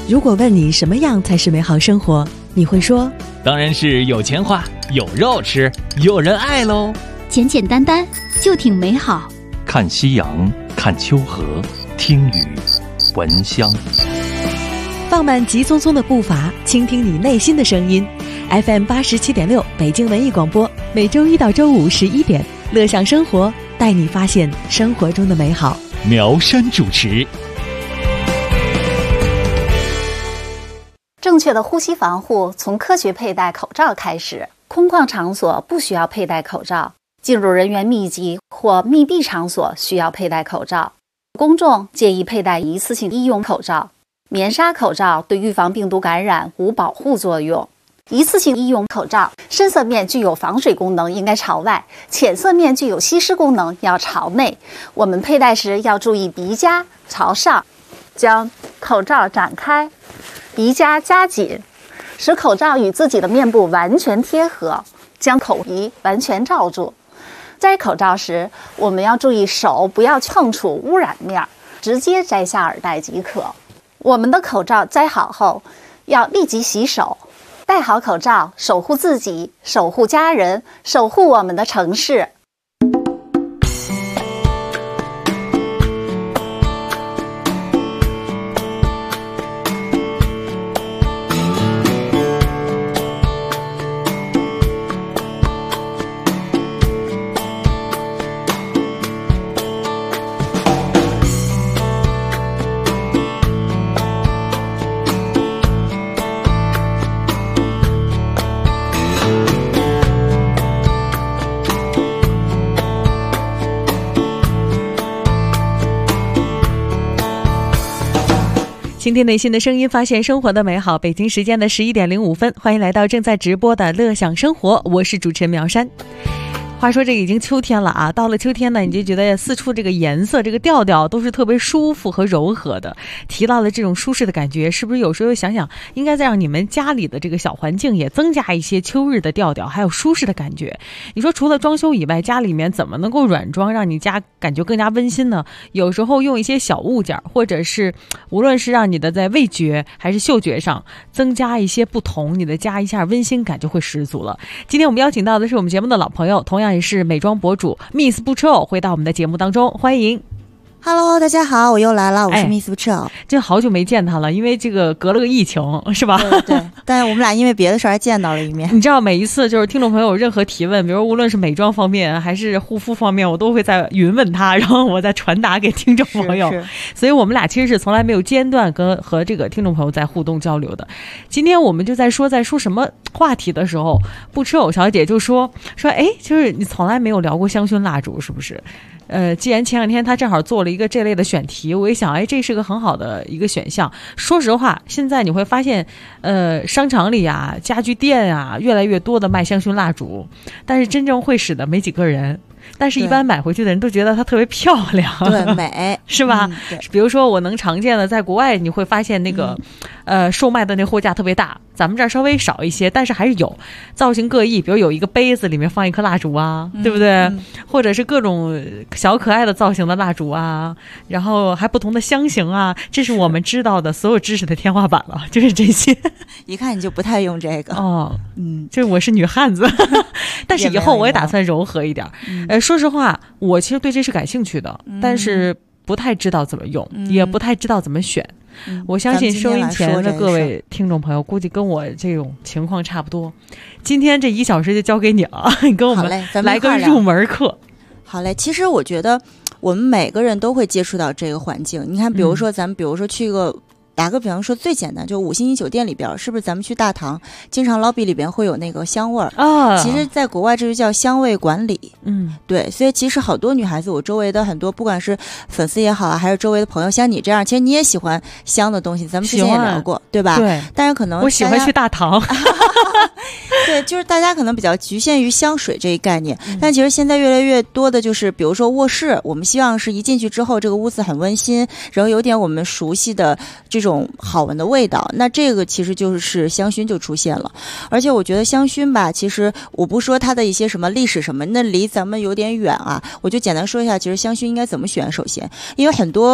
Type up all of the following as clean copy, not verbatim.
如果问你什么样才是美好生活，你会说当然是有钱花，有肉吃，有人爱喽。 简简单单就挺美好。 看夕阳，看秋河，听雨，闻香。 放慢急匆匆的步伐，倾听你内心的声音。FM 87.6北京文艺广播，每周一到周五11点，乐享生活，带你发现生活中的美好。 苗山主持。 正确的呼吸防护从科学佩戴口罩开始。空旷场所不需要佩戴口罩，进入人员密集或密闭场所需要佩戴口罩。公众建议佩戴一次性医用口罩。棉纱口罩对预防病毒感染无保护作用。一次性医用口罩深色面具有防水功能，应该朝外；浅色面具有吸湿功能，要朝内。我们佩戴时要注意鼻夹朝上，将口罩展开，鼻夹夹紧，使口罩与自己的面部完全贴合，将口鼻完全罩住。摘口罩时，我们要注意手不要碰触污染面，直接摘下耳带即可。我们的口罩摘好后，要立即洗手。戴好口罩，守护自己，守护家人，守护我们的城市。 倾听内心的声音，发现生活的美好。北京时间的11点05分，欢迎来到正在直播的乐享生活，我是主持人苗山。话说这已经秋天了啊，到了秋天呢，你就觉得四处这个颜色这个调调都是特别舒服和柔和的。提到了这种舒适的感觉，是不是有时候想想应该再让你们家里的这个小环境也增加一些秋日的调调还有舒适的感觉？你说除了装修以外，家里面怎么能够软装让你家感觉更加温馨呢？有时候用一些小物件，或者是无论是让你的在味觉还是嗅觉上增加一些不同，你的家一下温馨感就会十足了。今天我们邀请到的是我们节目的老朋友，同样也是美妆博主 Miss Butchell 回到我们的节目当中，欢迎。 Hello， 大家好，我又来了，我是 Miss Butchell。 这好久没见他了，因为这个隔了个疫情，是吧？ 对，但是我们俩因为别的事儿还见到了一面。 你知道，每一次就是听众朋友有任何提问，比如无论是美妆方面还是护肤方面，我都会在询问他，然后我再传达给听众朋友。所以我们俩其实是从来没有间断和这个听众朋友在互动交流的。今天我们就在说什么话题的时候，不吃藕小姐就说，哎，就是你从来没有聊过香薰蜡烛，是不是？既然前两天他正好做了一个这类的选题，我一想，哎，这是个很好的一个选项。说实话，现在你会发现，商场里啊、家具店啊，越来越多的卖香薰蜡烛，但是真正会使的没几个人。但是一般买回去的人都觉得它特别漂亮， 对，美是吧？比如说我能常见的，在国外你会发现那个售卖的那货架特别大，咱们这儿稍微少一些，但是还是有造型各异，比如有一个杯子里面放一颗蜡烛啊，对不对？或者是各种小可爱的造型的蜡烛啊，然后还不同的香型啊，这是我们知道的所有知识的天花板了，就是这些。 一看你就不太用这个哦，这我是女汉子，但是以后我也打算柔和一点。说实话，我其实对这是感兴趣的，但是不太知道怎么用，也不太知道怎么选。我相信收音前的各位听众朋友估计跟我这种情况差不多。今天这1小时就交给你了，你跟我们来个入门课。 好嘞，其实我觉得我们每个人都会接触到这个环境。你看，比如说咱们去个打个比方说，最简单就5星级酒店里边，是不是咱们去大堂经常 lobby 里边会有那个香味儿啊？其实在国外这就叫香味管理。对，所以其实好多女孩子，我周围的很多不管是粉丝也好啊，还是周围的朋友，像你这样，其实你也喜欢香的东西，咱们之前也聊过，对吧？ 对。 但是可能我喜欢去大堂。 对，就是大家可能比较局限于香水这一概念，但其实现在越来越多的就是比如说卧室，我们希望是一进去之后这个屋子很温馨，然后有点我们熟悉的这种好闻的味道，那这个其实就是香薰就出现了。而且我觉得香薰吧，其实我不说它的一些什么历史什么，那离咱们有点远啊，我就简单说一下其实香薰应该怎么选。首先因为很多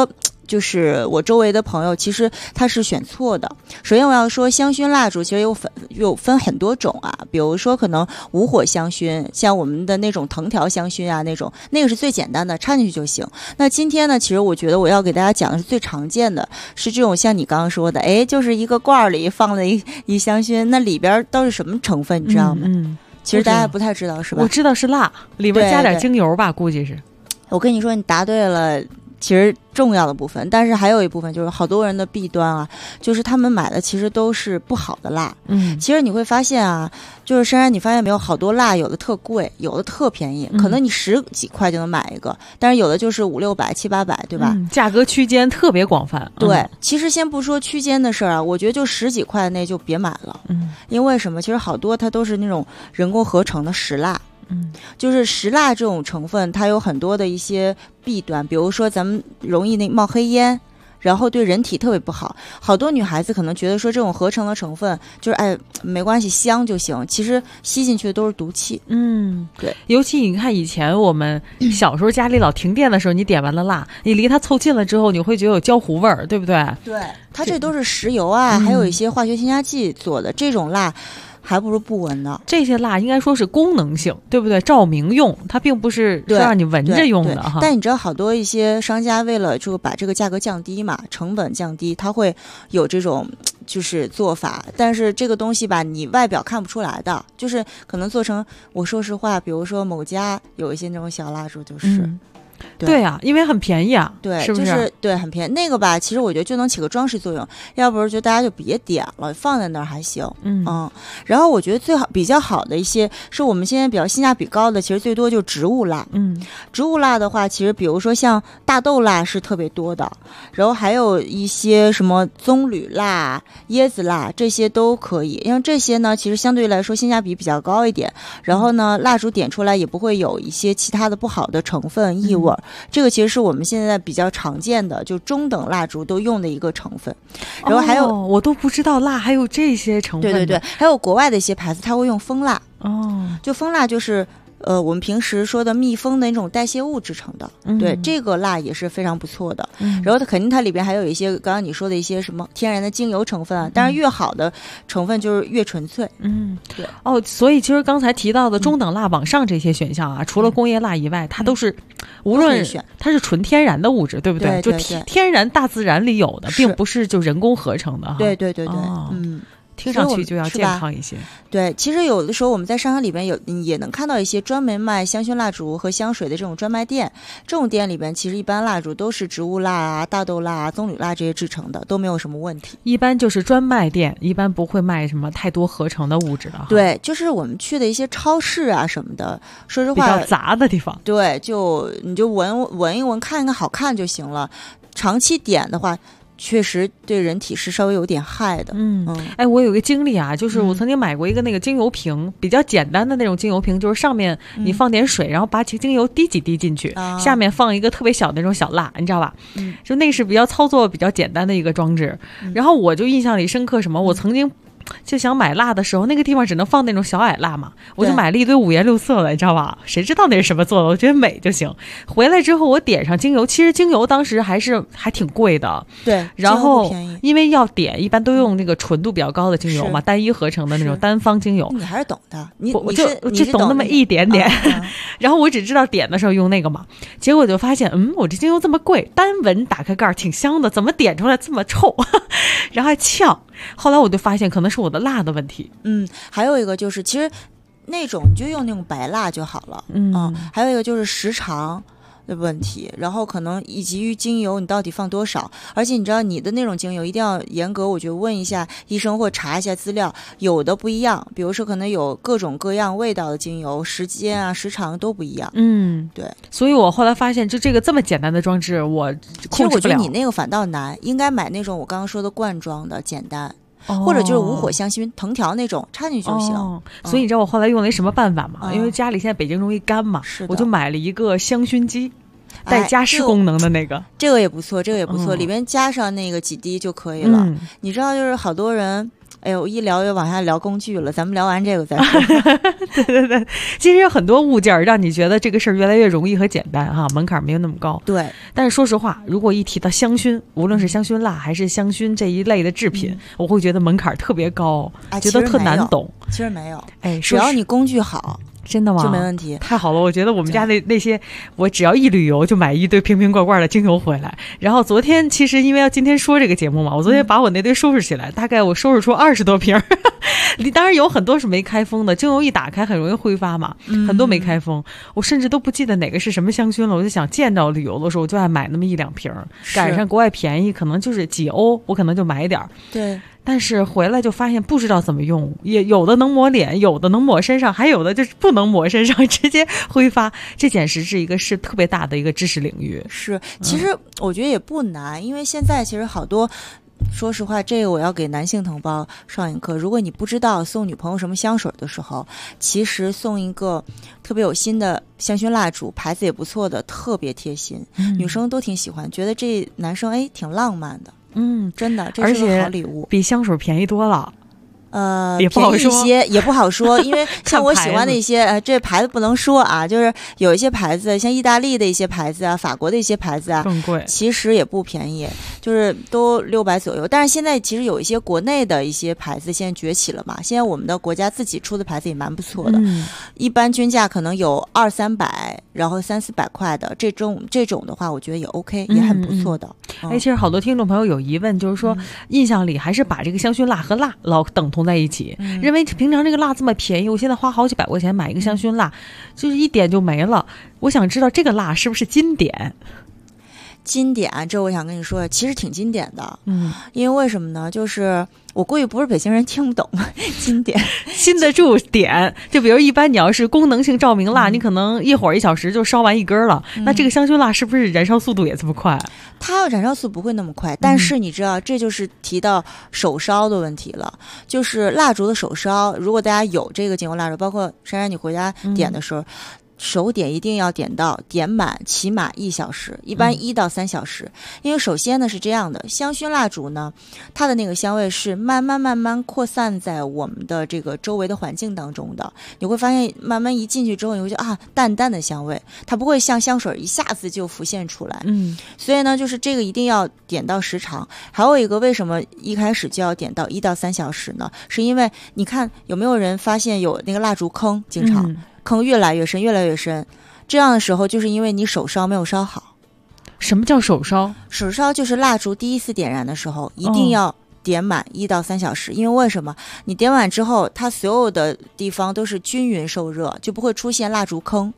就是我周围的朋友，其实他是选错的。首先我要说，香薰蜡烛其实有分很多种啊，比如说可能无火香薰，像我们的那种藤条香薰啊，那个是最简单的，插进去就行。那今天呢，其实我觉得我要给大家讲的是最常见的，是这种像你刚刚说的，就是一个罐里放了一香薰，那里边都是什么成分，你知道吗？其实大家不太知道，是吧？ 我知道是蜡，里边加点精油吧，估计是。 我跟你说，你答对了。其实重要的部分，但是还有一部分就是好多人的弊端啊，就是他们买的其实都是不好的蜡。其实你会发现啊，就是珊珊，你发现没有，好多蜡有的特贵，有的特便宜，可能你10几块就能买一个，但是有的就是500、600、700、800，对吧？ 价格区间特别广泛。 对，其实先不说区间的事儿啊，我觉得就10几块内就别买了。因为什么？其实好多它都是那种人工合成的石蜡。就是石蜡这种成分，它有很多的一些弊端，比如说咱们容易冒黑烟，然后对人体特别不好。好多女孩子可能觉得说这种合成的成分就是没关系，香就行，其实吸进去的都是毒气。对， 尤其你看以前我们小时候家里老停电的时候，你点完了蜡，你离它凑近了之后，你会觉得有焦糊味儿，对不对？ 对，它这都是石油啊，还有一些化学添加剂做的，这种蜡还不如不闻呢。 这些蜡应该说是功能性，对不对？照明用，它并不是说让你闻着用的哈。 但你知道，好多一些商家为了就把这个价格降低嘛，成本降低，它会有这种就是做法。但是这个东西吧，你外表看不出来的，就是可能做成，我说实话，比如说某家有一些那种小蜡烛，就是。 对啊，因为很便宜啊， 对， 是不是？ 就是对，很便宜。那个吧，其实我觉得就能起个装饰作用，要不是就大家就别点了，放在那儿还行。然后我觉得比较好的一些，是我们现在比较性价比高的，其实最多就是植物蜡。植物蜡的话，其实比如说像大豆蜡是特别多的，然后还有一些什么棕榈蜡、椰子蜡，这些都可以。因为这些呢，其实相对来说性价比比较高一点，然后呢，蜡烛点出来也不会有一些其他的不好的成分异味。这个其实是我们现在比较常见的，就中等蜡烛都用的一个成分。然后还有， 我都不知道蜡还有这些成分。 对，还有国外的一些牌子，它会用蜂蜡。就蜂蜡就是我们平时说的蜜蜂的那种代谢物制成的。对，这个蜡也是非常不错的。然后它肯定它里边还有一些刚刚你说的一些什么天然的精油成分啊，当然越好的成分就是越纯粹。对。 所以其实刚才提到的中等蜡往上这些选项啊，除了工业蜡以外，它都是无论它是纯天然的物质，对不对？ 对， 就天然大自然里有的，并不是就人工合成的哈。 对。 听上去就要健康一些。 对，其实有的时候我们在商场里边也能看到一些专门卖香薰蜡烛和香水的这种专卖店，这种店里边其实一般蜡烛都是植物蜡啊、大豆蜡啊、棕榈蜡这些制成的，都没有什么问题。 一般就是专卖店，一般不会卖什么太多合成的物质的。 对，就是我们去的一些超市啊什么的，说实话比较杂的地方。 对，你就闻一闻，看一看好看就行了。长期点的话，确实对人体是稍微有点害的。 我有个经历啊，就是我曾经买过一个那个精油瓶，比较简单的那种精油瓶，就是上面你放点水，然后把精油滴几滴进去，下面放一个特别小的那种小蜡，你知道吧？就那是比较操作比较简单的一个装置。然后我就印象里深刻什么，我曾经就想买蜡的时候，那个地方只能放那种小矮蜡嘛，我就买了一堆五颜六色的，你知道吧？谁知道那是什么做的？我觉得美就行。回来之后我点上精油，其实精油当时还挺贵的。 对， 然后因为要点，一般都用那个纯度比较高的精油嘛，单一合成的那种单方精油。 你还是懂的，你就懂那么一点点。然后我只知道点的时候用那个嘛，结果就发现，我这精油这么贵，单闻打开盖挺香的，怎么点出来这么臭，然后还呛。后来我就发现可能是我的蜡的问题。 还有一个就是其实那种你就用那种白蜡就好了。还有一个就是时长的问题，然后可能以及于精油你到底放多少，而且你知道你的那种精油一定要严格，我觉得问一下医生或查一下资料，有的不一样，比如说可能有各种各样味道的精油，时间啊时长都不一样。对， 所以我后来发现就这个这么简单的装置我控制不了。 其实我觉得你那个反倒难，应该买那种我刚刚说的罐装的简单。或者就是无火香薰藤条那种插进去就行。 所以你知道我后来用了一什么办法吗？因为家里现在北京容易干嘛，我就买了一个香薰机，带加湿功能的那个。 这个也不错，里面加上那个几滴就可以了。你知道就是好多人哎呦，一聊又往下聊工具了，咱们聊完这个再说。 对对对，其实有很多物件让你觉得这个事儿越来越容易和简单哈，门槛没有那么高。 对， 但是说实话，如果一提到香薰，无论是香薰蜡还是香薰这一类的制品，我会觉得门槛特别高，觉得特难懂。 其实没有， 哎， 只要你工具好。 真的吗？ 就没问题， 太好了！我觉得我们家那些，我只要一旅游就买一堆瓶瓶罐罐的精油回来。然后昨天其实因为要今天说这个节目嘛，我昨天把我那堆收拾起来，大概我收拾出20多瓶。当然有很多是没开封的，精油一打开很容易挥发嘛，很多没开封。我甚至都不记得哪个是什么香薰了，我就想见着旅游的时候我就爱买那么1-2瓶，赶上国外便宜，可能就是几欧，我可能就买点。 对。 但是回来就发现不知道怎么用，也有的能抹脸，有的能抹身上，还有的就是不能抹身上，直接挥发。这简直是一个特别大的一个知识领域。 是，其实我觉得也不难，因为现在其实好多。说实话，这个我要给男性同胞上一课。如果你不知道送女朋友什么香水的时候，其实送一个特别有心的香薰蜡烛，牌子也不错的，特别贴心，女生都挺喜欢，觉得这男生挺浪漫的。真的，这是个好礼物， 比香水便宜多了。 也不好说，便宜一些也不好说，因为像我喜欢的一些这牌子不能说啊，就是有一些牌子，像意大利的一些牌子啊，法国的一些牌子啊， 更贵， 其实也不便宜，就是都600左右。但是现在其实有一些国内的一些牌子现在崛起了嘛，现在我们的国家自己出的牌子也蛮不错的，一般均价可能有200-300，然后300-400块的这种的话，我觉得也 OK，也很不错的。 其实好多听众朋友有疑问，就是说印象里还是把这个香薰蜡和蜡老等同在一起，认为平常这个蜡这么便宜，我现在花好几百块钱买一个香薰蜡，就是一点就没了。我想知道这个蜡是不是经典？ 经典，这我想跟你说，其实挺经典的。因为为什么呢？就是我估计不是北京人听不懂经典， 禁得住点。就比如一般你要是功能性照明蜡，你可能一会儿1小时就烧完一根了。那这个香薰蜡是不是燃烧速度也这么快？ 它燃烧速不会那么快，但是你知道，这就是提到手烧的问题了。就是蜡烛的手烧，如果大家有这个精油蜡烛，包括珊珊你回家点的时候。手点一定要点满，起码1小时，一般1到3小时。因为首先呢是这样的，香薰蜡烛呢，它的那个香味是慢慢扩散在我们的这个周围的环境当中的。你会发现，慢慢一进去之后，你会觉得淡淡的香味，它不会像香水一下子就浮现出来。所以呢，就是这个一定要点到时长。还有一个，为什么一开始就要点到1到3小时呢？是因为你看有没有人发现有那个蜡烛坑，经常。坑越来越深，越来越深，这样的时候就是因为你手烧没有烧好。 什么叫手烧？ 手烧就是蜡烛第一次点燃的时候，一定要点满1到3小时。因为为什么？你点满之后，它所有的地方都是均匀受热，就不会出现蜡烛坑。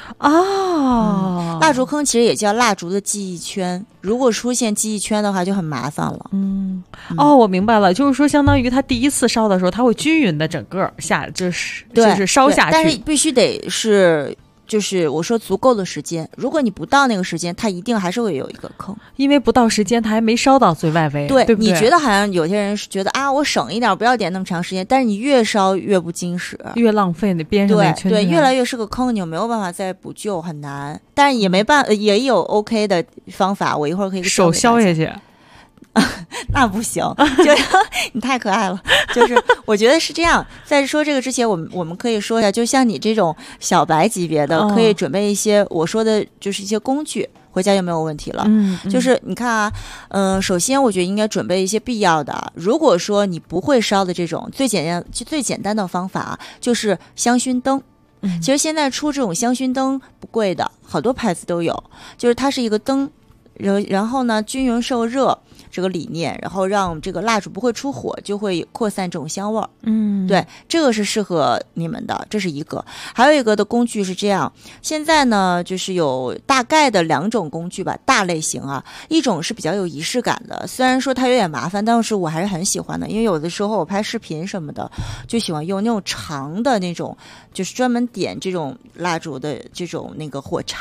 蜡烛坑其实也叫蜡烛的记忆圈，如果出现记忆圈的话就很麻烦了。 我明白了，就是说相当于它第一次烧的时候，它会均匀的整个就是烧下去， 但是必须得是就是我说足够的时间，如果你不到那个时间，它一定还是会有一个坑， 因为不到时间它还没烧到最外围。 对， 对不对？ 你觉得好像有些人是觉得我省一点，不要点那么长时间，但是你越烧越不经使， 越浪费那边上那圈圈。 对，越来越是个坑，你就没有办法再补救，很难。但是也没办法，也有 OK 的方法，我一会儿可以手削下去。 那不行，就你太可爱了。就是我觉得是这样。在说这个之前，我们可以说一下，就像你这种小白级别的，可以准备一些我说的，就是一些工具，回家就没有问题了。就是你看首先我觉得应该准备一些必要的。如果说你不会烧的这种最简单的方法，就是香薰灯。其实现在出这种香薰灯不贵的，好多牌子都有，就是它是一个灯，然后呢均匀受热。这个理念，然后让这个蜡烛不会出火，就会扩散这种香味儿。对，这个是适合你们的，这是一个。还有一个的工具是这样，现在呢就是有大概的2种工具吧，大类型啊，一种是比较有仪式感的，虽然说它有点麻烦，但是我还是很喜欢的，因为有的时候我拍视频什么的，就喜欢用那种长的那种，就是专门点这种蜡烛的这种那个火柴。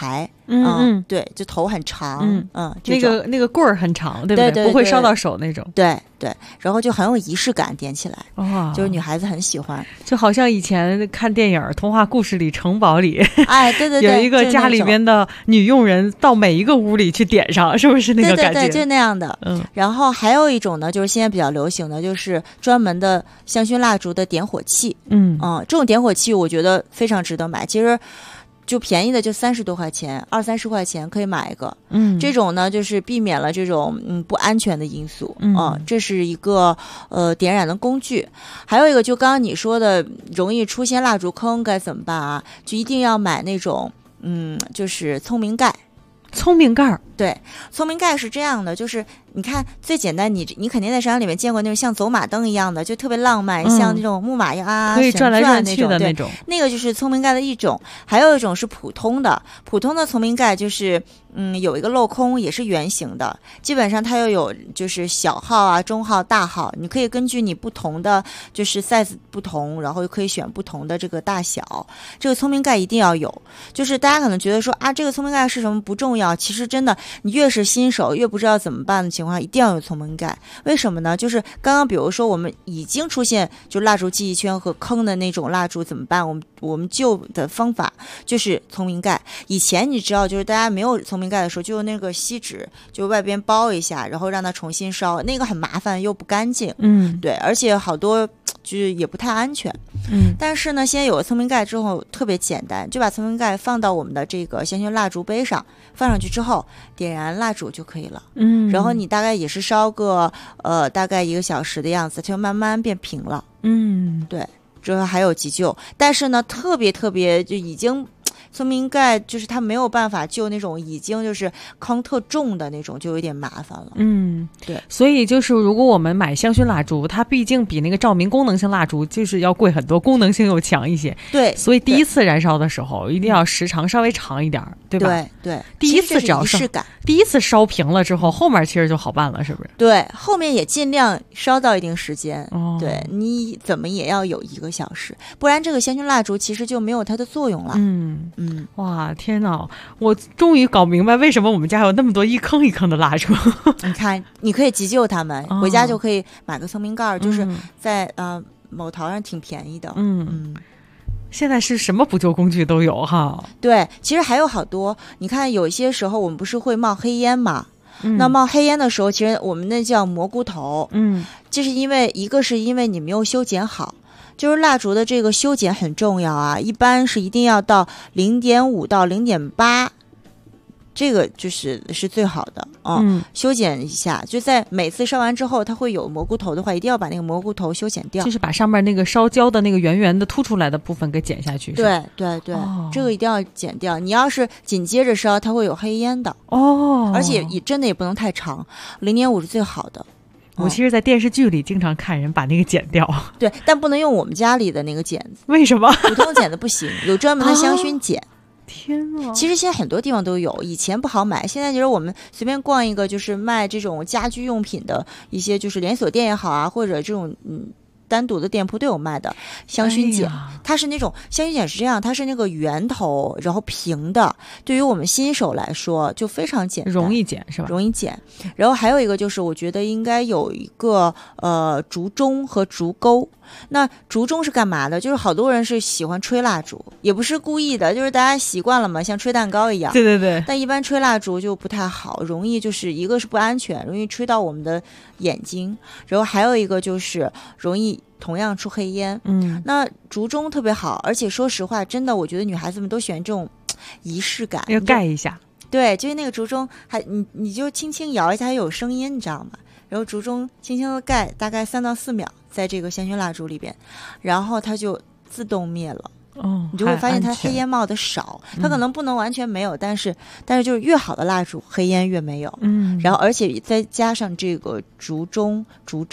对，就头很长， 那个棍儿很长，对不对？ 对， 不会烧到手那种。 对对，然后就很有仪式感，点起来， 哇， 就是女孩子很喜欢， 就好像以前看电影童话故事里城堡里， 哎，对对对， 有一个家里边的女佣人到每一个屋里去点上，是不是那个感觉？ 对，就那样的。然后还有一种呢，就是现在比较流行的，就是专门的香薰蜡烛的点火器。这种点火器我觉得非常值得买，其实就便宜的就30多块钱，20-30块钱可以买一个。这种呢就是避免了这种不安全的因素。这是一个点燃的工具。还有一个就刚刚你说的容易出现蜡烛坑该怎么办啊？就一定要买那种就是聪明盖。 聪明盖， 对，聪明盖是这样的，就是你看最简单，你肯定在山里面见过那种像走马灯一样的，就特别浪漫，像那种木马呀， 可以转来转去的那种。 那个就是聪明盖的一种，还有一种是普通的聪明盖，就是有一个镂空，也是圆形的，基本上它又有就是小号啊、中号、大号，你可以根据你不同的就是 size 不同，然后又可以选不同的这个大小。这个聪明盖一定要有，就是大家可能觉得说啊，这个聪明盖是什么不重要，其实真的你越是新手越不知道怎么办的情况下，一定要有聪明盖。为什么呢？就是刚刚比如说我们已经出现就蜡烛记忆圈和坑的那种蜡烛怎么办？我们救的方法就是聪明盖。以前你知道就是大家没有聪明盖的时候，就用那个锡纸就外边包一下，然后让它重新烧，那个很麻烦又不干净。对，而且好多就是也不太安全。但是呢，现在有了聪明盖之后特别简单，就把聪明盖放到我们的这个香薰蜡烛杯上，放上去之后点燃蜡烛就可以了。然后你大概也是烧个大概1个小时的样子，就慢慢变平了。对，之后还有急救，但是呢特别就已经聪明盖就是它没有办法救那种已经就是坑特重的那种，就有点麻烦了。对， 所以就是如果我们买香薰蜡烛，它毕竟比那个照明功能性蜡烛就是要贵很多，功能性又强一些。 对， 所以第一次燃烧的时候一定要时长稍微长一点，对吧？对，第一次只要是第一次烧平了之后，后面其实就好办了，是不是？ 对，后面也尽量烧到一定时间。对，你怎么也要有1个小时，不然这个香薰蜡烛其实就没有它的作用了。 哇，天哪！我终于搞明白为什么我们家有那么多一坑一坑的蜡烛。 你看，你可以急救它们，回家就可以买个聪明盖，就是在某淘上挺便宜的。 现在是什么补救工具都有哈。 对，其实还有好多。你看，有些时候我们不是会冒黑烟嘛？那冒黑烟的时候，其实我们那叫蘑菇头。就是一个是因为你没有修剪好。就是蜡烛的这个修剪很重要啊，一般是一定要到0.5到0.8，这个是最好的。修剪一下，就在每次烧完之后，它会有蘑菇头的话，一定要把那个蘑菇头修剪掉， 就是把上面那个烧焦的那个圆圆的凸出来的部分给剪下去。 对，这个一定要剪掉。你要是紧接着烧，它会有黑烟的。而且真的也不能太长，0.5是最好的。 我其实在电视剧里经常看人把那个剪掉。 对，但不能用我们家里的那个剪子。 为什么？ 普通剪子不行，有专门的香薰剪。 天啊！ 其实现在很多地方都有，以前不好买，现在就是我们随便逛一个就是卖这种家居用品的一些就是连锁店也好啊，或者这种单独的店铺都有卖的香薰剪。它是那种香薰剪是这样，它是那个圆头然后平的，对于我们新手来说就非常简单， 容易剪是吧？ 容易剪。然后还有一个就是我觉得应该有一个烛钟和烛钩。那烛钟是干嘛的？就是好多人是喜欢吹蜡烛，也不是故意的，就是大家习惯了嘛，像吹蛋糕一样。 对。 但一般吹蜡烛就不太好，容易就是一个是不安全，容易吹到我们的眼睛，然后还有一个就是容易同样出黑烟。那烛钟特别好，而且说实话，真的我觉得女孩子们都喜欢这种仪式感， 要盖一下。 对，就是那个烛钟还你就轻轻摇一下，还有声音，你知道吗？然后烛钟轻轻的盖大概3到4秒在这个香薰蜡烛里边，然后它就自动灭了。你就会发现它黑烟冒的少，它可能不能完全没有，但是就是越好的蜡烛黑烟越没有。然后而且再加上这个烛钟烛罩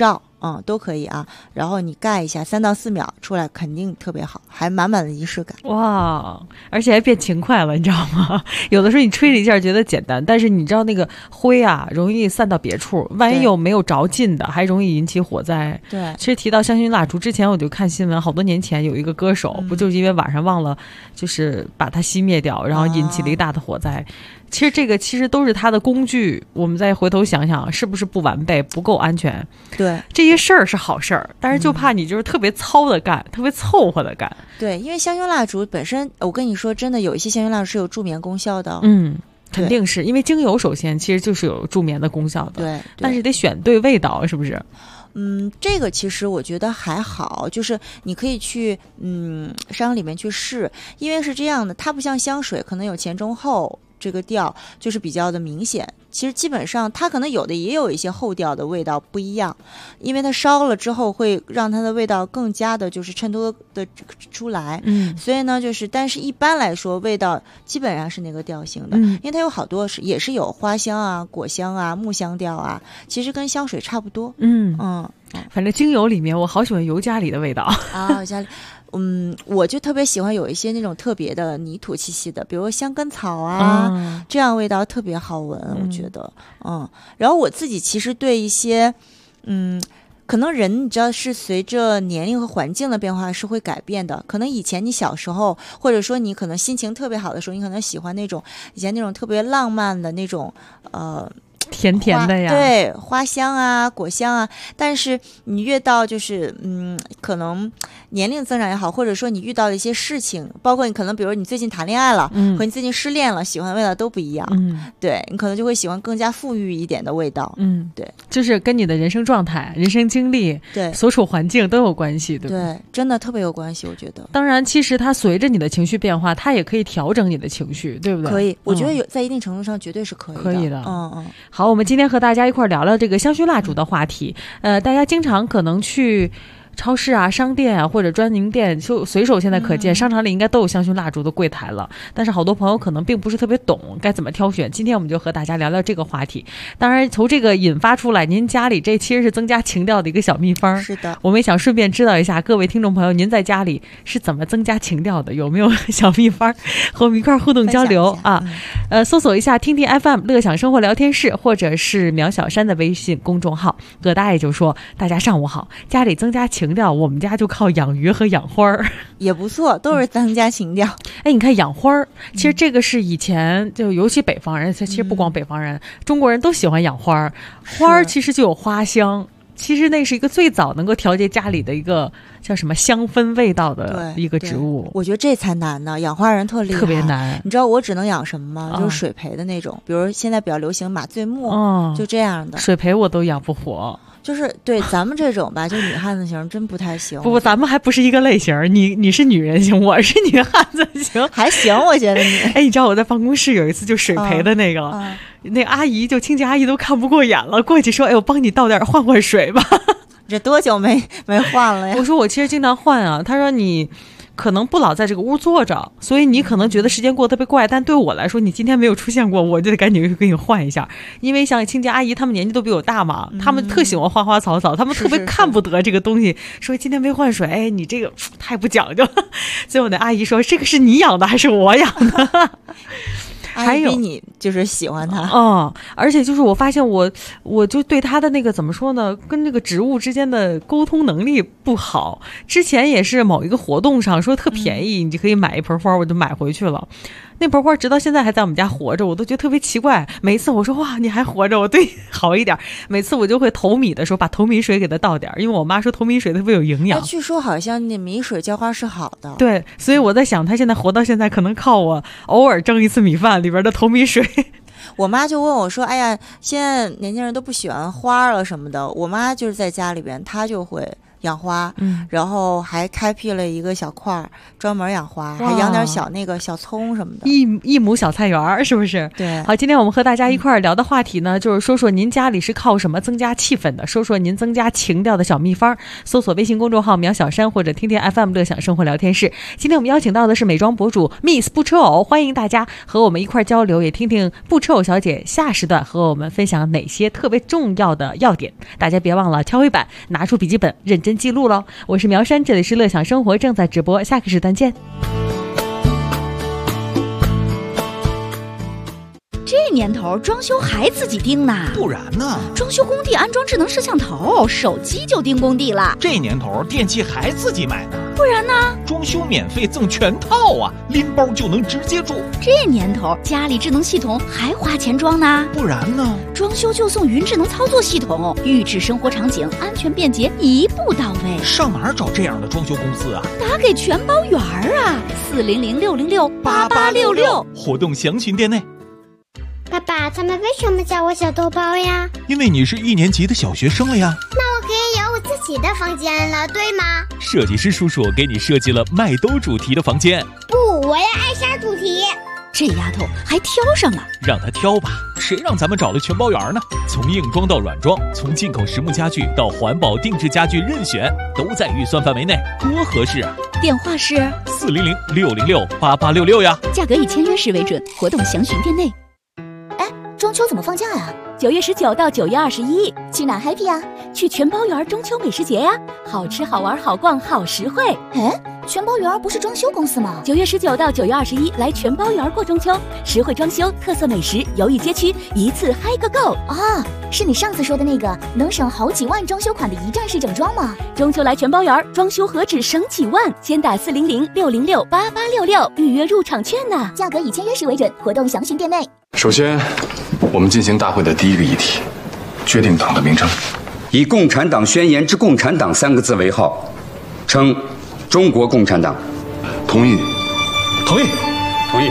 都可以啊。然后你盖一下，3到4秒出来肯定特别好，还满满的仪式感。 哇，而且还变勤快了，你知道吗？有的时候你吹了一下觉得简单，但是你知道那个灰啊容易散到别处，万一有没有着劲的，还容易引起火灾。 对， 其实提到香薰蜡烛之前，我就看新闻，好多年前有一个歌手，不就是因为晚上忘了就是把它熄灭掉，然后引起了一大的火灾。其实这个其实都是他的工具，我们再回头想想是不是不完备不够安全。 对， 这些事儿是好事儿，但是就怕你就是特别糙的干，特别凑合的干。 对，因为香薰蜡烛本身，我跟你说真的，有一些香薰蜡烛是有助眠功效的。 肯定是因为精油首先其实就是有助眠的功效的。 对， 但是得选对味道，是不是？ 这个其实我觉得还好，就是你可以去商里面去试，因为是这样的，它不像香水可能有前中后这个调就是比较的明显，其实基本上它可能有的也有一些后调的味道不一样，因为它烧了之后会让它的味道更加的就是衬托的出来。所以呢就是但是一般来说味道基本上是那个调性的。因为它有好多也是有花香啊、果香啊、木香调啊，其实跟香水差不多。 反正精油里面我好喜欢尤加里的味道啊，尤加里。我就特别喜欢有一些那种特别的泥土气息的，比如香根草啊，这样味道特别好闻，我觉得。然后我自己其实对一些可能人你知道是随着年龄和环境的变化是会改变的，可能以前你小时候或者说你可能心情特别好的时候，你可能喜欢那种以前那种特别浪漫的那种甜甜的呀， 对，花香啊、果香啊。但是你越到就是可能年龄增长也好，或者说你遇到的一些事情，包括你可能比如你最近谈恋爱了，和你最近失恋了，喜欢的味道都不一样。对，你可能就会喜欢更加富裕一点的味道。对， 就是跟你的人生状态、人生经历、 对所处环境都有关系，对吧？ 对，真的特别有关系，我觉得。 当然，其实它随着你的情绪变化，它也可以调整你的情绪，对不对？ 可以，我觉得在一定程度上绝对是可以的。 可以的。 好， 我们今天和大家一块聊聊这个香薰蜡烛的话题。大家经常可能去超市啊、商店啊或者专营店，就随手现在可见，商场里应该都有香薰蜡烛的柜台了。但是好多朋友可能并不是特别懂该怎么挑选，今天我们就和大家聊聊这个话题。当然从这个引发出来，您家里这其实是增加情调的一个小秘方。 是的， 我们也想顺便知道一下各位听众朋友，您在家里是怎么增加情调的，有没有小秘方和我们一块互动交流啊？搜索一下听听 FM 乐享生活聊天室，或者是苗小山的微信公众号。葛大爷就说，大家上午好，家里增加情调，我们家就靠养鱼和养花儿，也不错， 都是增加情调。 你看养花儿，其实这个是以前就尤其北方人，其实不光北方人，中国人都喜欢养花儿。花儿其实就有花香，其实那是一个最早能够调节家里的一个叫什么香氛味道的一个植物。 我觉得这才难呢，养花人特厉害， 特别难。 你知道我只能养什么吗？就是水培的那种，比如现在比较流行马醉木，就这样的。 水培我都养不活。 就是对咱们这种吧，就女汉子型真不太行。 不，咱们还不是一个类型。你是女人型，我是女汉子型， 还行，我觉得你。 你知道我在办公室有一次就水培的那个，那阿姨就清洁阿姨都看不过眼了，过去说：“我帮你倒点换换水吧。” 这多久没换了呀？ 我说我其实经常换啊。他说你可能不老在这个屋坐着，所以你可能觉得时间过得特别快，但对我来说你今天没有出现过，我就得赶紧给你换一下。因为像清洁阿姨他们年纪都比我大嘛，他们特喜欢花花草草，他们特别看不得这个东西，说今天没换水，你这个太不讲究了。所以我的阿姨说，这个是你养的还是我养的？ 还有你就是喜欢它而且就是我发现我就对它的那个怎么说呢，跟这个植物之间的沟通能力不好。之前也是某一个活动上说特便宜，你就可以买一盆花，我就买回去了。那盆花直到现在还在我们家活着，我都觉得特别奇怪。每一次我说哇你还活着，我对好一点。每次我就会投米的时候把投米水给它倒点，因为我妈说投米水特别有营养。 据说好像那米水浇花是好的。 对，所以我在想她现在活到现在可能靠我偶尔蒸一次米饭里边的投米水。 我妈就问我说，哎呀现在年轻人都不喜欢花了什么的，我妈就是在家里边她就会养花，然后还开辟了一个小块儿专门养花，还养点小那个小葱什么的， 一亩小菜园是不是？ 对。 好，今天我们和大家一块儿聊的话题呢，就是说说您家里是靠什么增加气氛的，说说您增加情调的小秘方。搜索微信公众号苗小山或者听听 FM 乐享生活聊天室。今天我们邀请到的是美妆博主 Miss 不吃藕，欢迎大家和我们一块儿交流，也听听不吃藕小姐下时段和我们分享哪些特别重要的要点。大家别忘了敲黑板，拿出笔记本，认真记录喽。我是苗山，这里是乐享生活，正在直播，下个时段见。 这年头装修还自己盯呢， 不然呢？ 装修工地安装智能摄像头，手机就盯工地了。 这年头电器还自己买呢， 不然呢？ 装修免费赠全套啊，拎包就能直接住。 这年头家里智能系统还花钱装呢， 不然呢？ 装修就送云智能操作系统，预制生活场景，安全便捷，一步到位。 上哪儿找这样的装修公司啊？ 打给全包园啊，400-606-8866， 活动详询店内。 爸爸，他们为什么叫我小豆包呀？ 因为你是1年级的小学生了呀。 那我可以有我自己的房间了，对吗？ 设计师叔叔给你设计了麦兜主题的房间。 不，我要艾莎主题。 这丫头还挑上了， 让她挑吧，谁让咱们找了全包园呢？从硬装到软装，从进口实木家具到环保定制家具，任选都在预算范围内，多合适啊！ 电话是 400-606-8866呀， 价格以签约时为准，活动详询店内。 中秋怎么放假呀 ？9月19到9月21， 去哪 happy 呀？ 去全包园中秋美食节呀，好吃好玩好逛好实惠。 哎，全包园不是装修公司吗 ？9月19到9月21，来全包园过中秋，实惠装修，特色美食，犹豫街区，一次嗨个够啊！是你上次说的那个能省好几万装修款的一站式整装吗？ 中秋来全包园，装修何止省几万？先打400-606-8866预约入场券呢， 价格以签约时为准，活动详询店内。 首先，我们进行大会的第一个议题，决定党的名称。 以共产党宣言之共产党3个字为号，称中国共产党。 同意。 同意。 同意。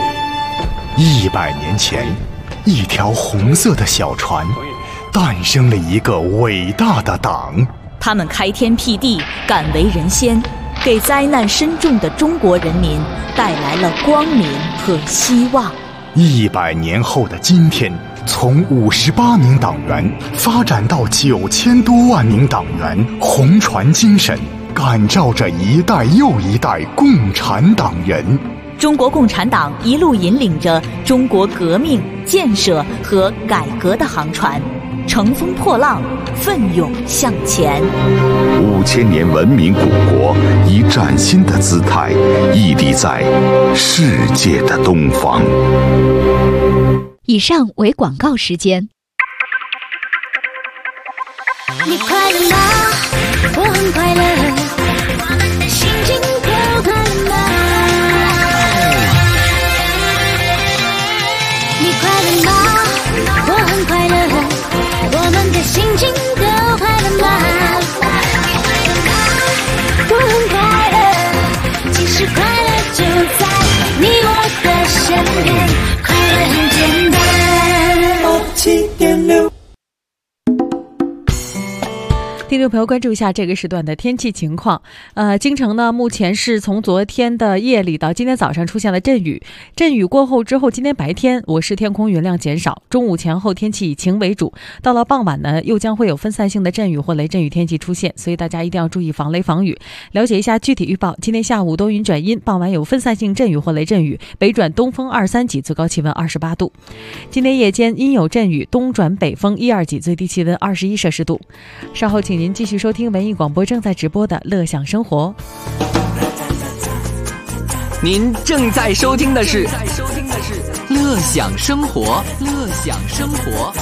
100年前，一条红色的小船，诞生了一个伟大的党。 他们开天辟地，敢为人先，给灾难深重的中国人民带来了光明和希望。 100年后的今天，从58名党员发展到9000多万名党员，红船精神感召着一代又一代共产党人。 中国共产党一路引领着中国革命、建设和改革的航船，乘风破浪，奋勇向前。 5000年文明古国以崭新的姿态屹立在世界的东方。 以上为广告时间。 你快乐吗？我很快乐，我们的心情都快乐吗？你快乐吗？我很快乐，我们的心情都快乐吗？我很快乐，其实快乐就在你我的身边，快乐很简单。7.6。 听众朋友，关注一下这个时段的天气情况。京城呢，目前是从昨天的夜里到今天早上出现了阵雨，阵雨过后之后，今天白天我市天空云量减少，中午前后天气以晴为主，到了傍晚呢，又将会有分散性的阵雨或雷阵雨天气出现，所以大家一定要注意防雷防雨。了解一下具体预报：今天下午多云转阴，傍晚有分散性阵雨或雷阵雨，北转东风2、3级，最高气温28度。今天夜间阴有阵雨，东转北风1、2级，最低气温21摄氏度。稍后请您继续收听文艺广播正在直播的乐享生活。 您正在收听的是乐享生活，乐享生活。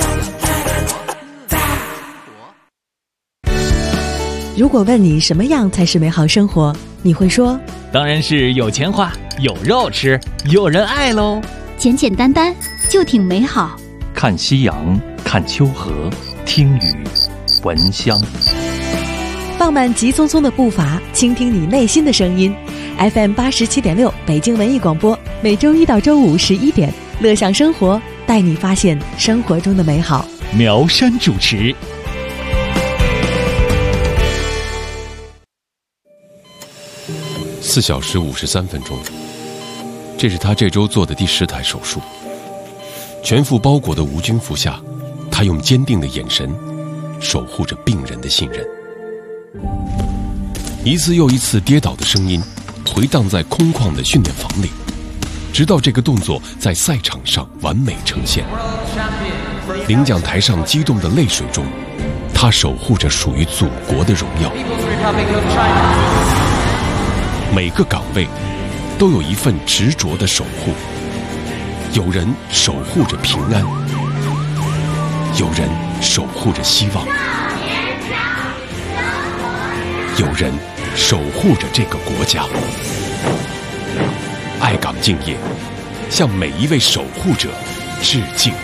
如果问你什么样才是美好生活，你会说当然是有钱花，有肉吃，有人爱喽。 简简单单就挺美好。 看夕阳，看秋荷，听雨，闻香。 放慢急匆匆的步伐，倾听你内心的声音。FM 87.6北京文艺广播，每周一到周五11点，乐享生活，带你发现生活中的美好。 苗山主持。 4小时53分钟，这是他这周做的第10台手术。全副包裹的无菌服下，他用坚定的眼神守护着病人的信任。一次又一次跌倒的声音回荡在空旷的训练房里，直到这个动作在赛场上完美呈现。领奖台上激动的泪水中，他守护着属于祖国的荣耀。每个岗位都有一份执着的守护，有人守护着平安，有人守护着希望，有人守护着这个国家。爱岗敬业，向每一位守护者致敬。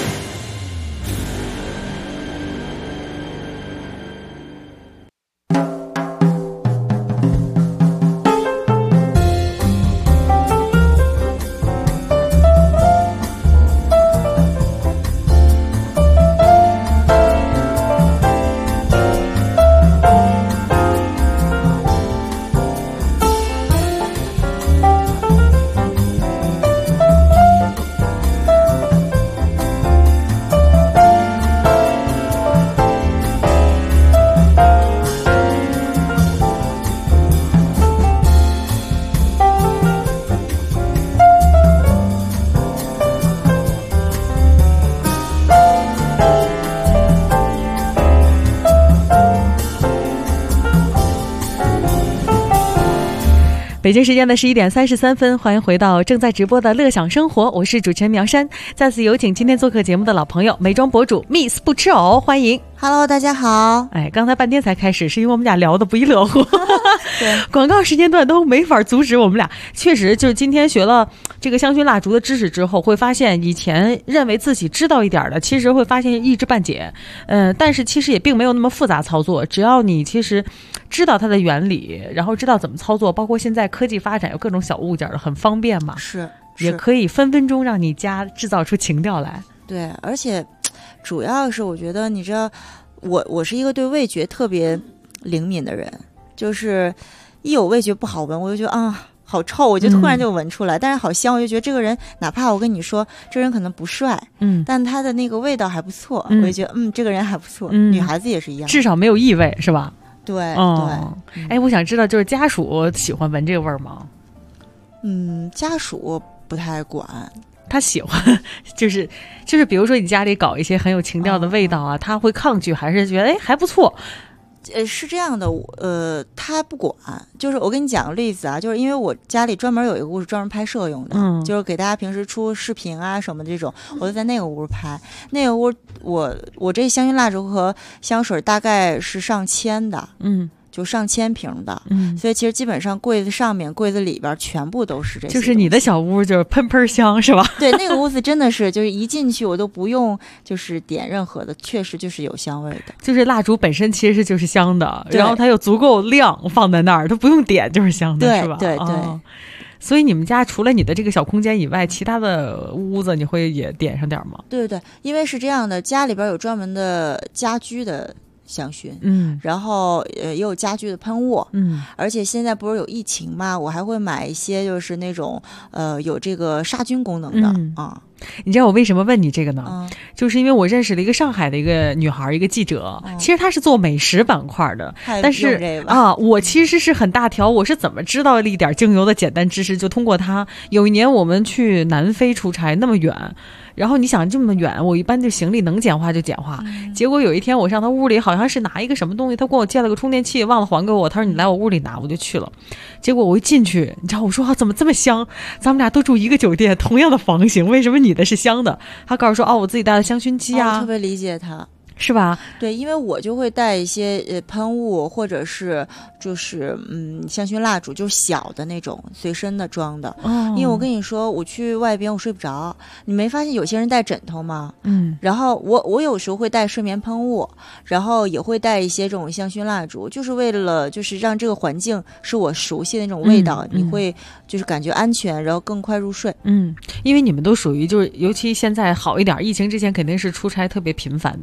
北京时间的11点33分，欢迎回到正在直播的乐享生活，我是主持人苗山。再次有请今天做客节目的老朋友，美妆博主 Miss 不吃藕，欢迎。 Hello， 大家好。 哎，刚才半天才开始，是因为我们俩聊得不亦乐乎。对，广告时间段都没法阻止我们俩。确实，就是今天学了这个香薰蜡烛的知识之后，会发现以前认为自己知道一点的，其实会发现一知半解。但是其实也并没有那么复杂操作，只要你其实知道它的原理，然后知道怎么操作，包括现在科技发展有各种小物件的，很方便嘛。 是， 也可以分分钟让你家制造出情调来。 对，而且主要是我觉得，你知道，我是一个对味觉特别灵敏的人，就是一有味觉不好闻，我就觉得啊好臭，我就突然就闻出来。但是好香，我就觉得这个人，哪怕我跟你说这人可能不帅，但他的那个味道还不错，我就觉得这个人还不错。女孩子也是一样， 至少没有异味，是吧？ 对， 对。哎，我想知道，就是家属喜欢闻这个味儿吗？ 家属不太管。 他喜欢，就是比如说你家里搞一些很有情调的味道啊，他会抗拒还是觉得哎还不错？ 是这样的，他不管。就是我跟你讲个例子啊，就是因为我家里专门有一个屋是专门拍摄用的，就是给大家平时出视频啊什么这种，我就在那个屋拍。那个屋我这香薰蜡烛和香水大概是上千的，就上千瓶的，所以其实基本上柜子上面、柜子里边全部都是这些。 就是你的小屋就是喷喷香是吧？ 对，那个屋子真的是，就是一进去我都不用就是点任何的，确实就是有香味的。 就是蜡烛本身其实就是香的，然后它有足够量放在那儿，它不用点就是香的，是吧？ 对。 所以你们家除了你的这个小空间以外，其他的屋子你会也点上点吗？ 对，因为是这样的，家里边有专门的家居的香薰，然后也有家居的喷雾，而且现在不是有疫情嘛，我还会买一些就是那种有这个杀菌功能的啊。 你知道我为什么问你这个呢？就是因为我认识了一个上海的一个女孩，一个记者，其实她是做美食板块的，但是我其实是很大条，我是怎么知道了一点精油的简单知识，就通过她。有一年我们去南非出差，那么远。然后你想这么远，我一般就行李能简化就简化。结果有一天我上他屋里，好像是拿一个什么东西，他给我借了个充电器，忘了还给我。他说你来我屋里拿，我就去了。结果我一进去，你知道我说怎么这么香？咱们俩都住一个酒店，同样的房型，为什么你的是香的？他告诉说我自己带了香薰机啊。 我特别理解他。 是吧？ 对，因为我就会带一些喷雾，或者是就是香薰蜡烛，就是小的那种随身的装的。因为我跟你说，我去外边我睡不着，你没发现有些人带枕头吗？然后我有时候会带睡眠喷雾，然后也会带一些这种香薰蜡烛，就是为了就是让这个环境是我熟悉的那种味道，你会就是感觉安全，然后更快入睡。 因为你们都属于就是，尤其现在好一点，疫情之前肯定是出差特别频繁的。 对。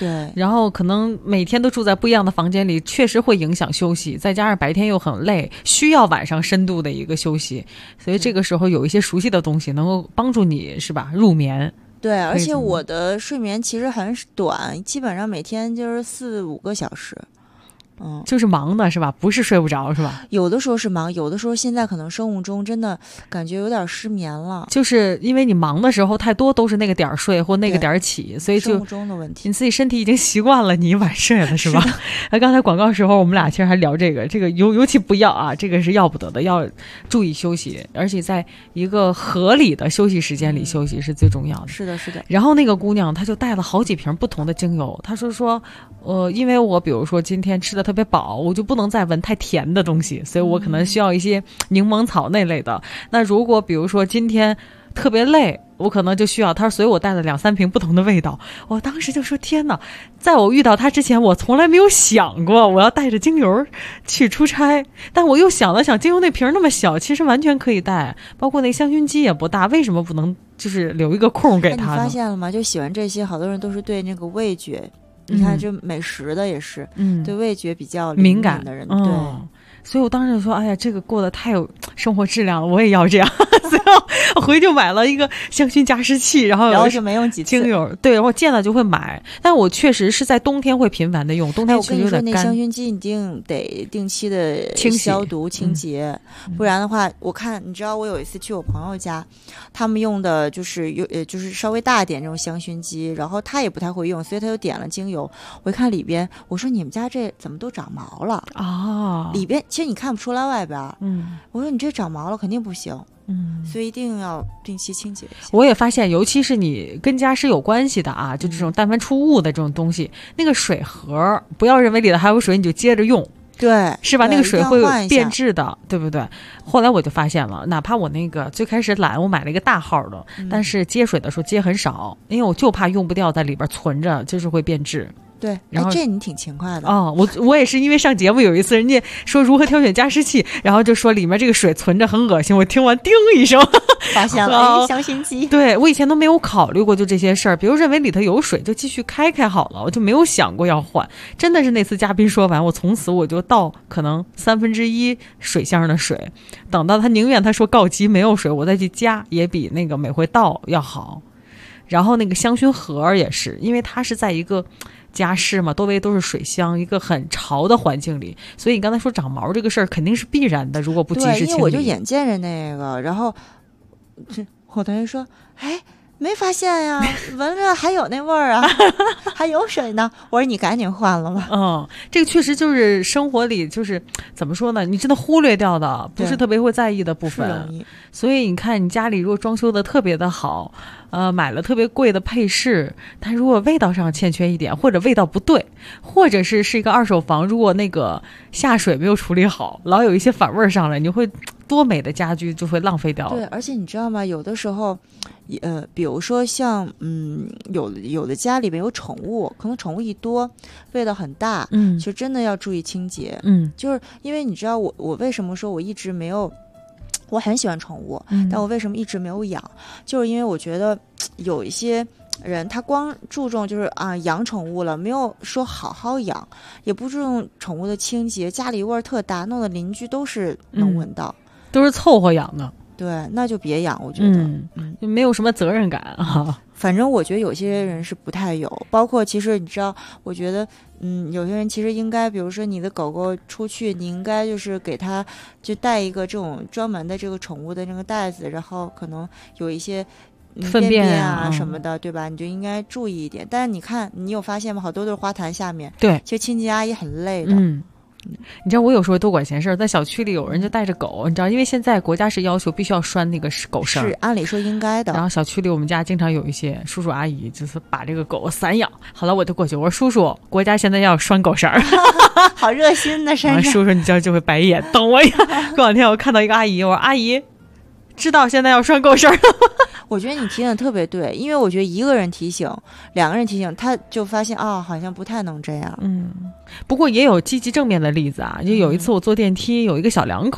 对， 然后可能每天都住在不一样的房间里，确实会影响休息，再加上白天又很累，需要晚上深度的一个休息，所以这个时候有一些熟悉的东西能够帮助你，是吧？入眠。 对，而且我的睡眠其实很短，基本上每天就是4-5个小时。 就是忙的是吧？不是睡不着是吧？ 有的时候是忙，有的时候现在可能生物钟真的感觉有点失眠了， 就是因为你忙的时候太多都是那个点睡或那个点起，所以就生物钟的问题， 你自己身体已经习惯了你晚睡了是吧？刚才广告时候我们俩其实还聊这个尤其不要啊，这个是要不得的，要注意休息，而且在一个合理的休息时间里休息是最重要的。 是的是的。 然后那个姑娘她就带了好几瓶不同的精油，她说因为我比如说今天吃的特别饱，我就不能再闻太甜的东西，所以我可能需要一些柠檬草那类的。那如果比如说今天特别累，我可能就需要它，所以我带了2-3瓶不同的味道。我当时就说天哪，在我遇到它之前我从来没有想过我要带着精油去出差，但我又想了想，精油那瓶那么小，其实完全可以带，包括那香薰机也不大，为什么不能就是留一个空给它呢？ 你发现了吗？就喜欢这些，好多人都是对那个味觉，你看这美食的也是，对味觉比较敏感的人，对。 所以我当时就说，哎呀，这个过得太有生活质量了，我也要这样。所以我回去就买了一个香薰加湿器，然后就没用几次精油，对，我见了就会买。但我确实是在冬天会频繁的用，冬天其实有点干。 我跟你说，那香薰机一定得定期的消毒清洁，不然的话，我看你知道，我有一次去我朋友家，他们用的就是就是稍微大一点这种香薰机，然后他也不太会用，所以他就点了精油。我一看里边，我说你们家这怎么都长毛了啊？ 里边其实你看不出来外边，我说你这长毛了肯定不行，所以一定要定期清洁一下。 我也发现，尤其是你跟家是有关系的啊，就这种但凡出物的这种东西，那个水盒不要认为里头还有水你就接着用， 对， 是吧？那个水会变质的，对不对？后来我就发现了，哪怕我那个最开始懒，我买了一个大号的，但是接水的时候接很少，因为我就怕用不掉，在里边存着，就是会变质。 对， 然后这你挺勤快的哦。我也是因为上节目有一次，人家说如何挑选加湿器，然后就说里面这个水存着很恶心，我听完叮一声， 发现了香薰机。 对，我以前都没有考虑过就这些事儿，比如认为里头有水就继续开好了，我就没有想过要换。真的是那次嘉宾说完，我从此我就倒可能1/3水箱的水，等到他宁愿他说告急没有水，我再去加，也比那个每回倒要好。然后那个香薰盒也是，因为它是在一个家室嘛，周围都是水箱，一个很潮的环境里，所以你刚才说长毛这个事儿肯定是必然的，如果不及时清理。 对，因为我就眼见着那个，然后我同学说，哎，没发现呀，闻着还有那味儿啊，还有水呢。我说你赶紧换了吧。 这个确实就是生活里就是怎么说呢，你真的忽略掉的，不是特别会在意的部分。所以你看你家里如果装修的特别的好，买了特别贵的配饰，但如果味道上欠缺一点，或者味道不对，或者是一个二手房，如果那个下水没有处理好，老有一些反味上来，你会多美的家居就会浪费掉了。 对，而且你知道吗，有的时候比如说像有的家里面有宠物，可能宠物一多味道很大，就真的要注意清洁。就是因为你知道我为什么说我一直没有，我很喜欢宠物，但我为什么一直没有养，就是因为我觉得有一些人他光注重就是养宠物了，没有说好好养，也不注重宠物的清洁，家里味儿特大，弄得邻居都是能闻到， 都是凑合养的。 对，那就别养，我觉得就没有什么责任感啊。 反正我觉得有些人是不太有，包括其实你知道，我觉得有些人其实应该，比如说你的狗狗出去，你应该就是给它就带一个这种专门的这个宠物的那个袋子，然后可能有一些粪便啊什么的，对吧？你就应该注意一点。但是你看，你有发现吗？好多都是花坛下面， 对， 其实清洁阿姨很累的。 你知道我有时候多管闲事，在小区里有人就带着狗，你知道，因为现在国家是要求必须要拴那个狗绳， 是按理说应该的。 然后小区里我们家经常有一些叔叔阿姨，就是把这个狗散养。好了，我就过去，我说叔叔，国家现在要拴狗绳， 好热心的身上。 叔叔你知道就会白眼瞪我一眼。过两天我看到一个阿姨，我说阿姨，知道现在要拴狗绳了吗？ 我觉得你提醒的特别对，因为我觉得一个人提醒，两个人提醒，他就发现好像不太能这样。 不过也有积极正面的例子啊。就有一次我坐电梯，有一个小两口，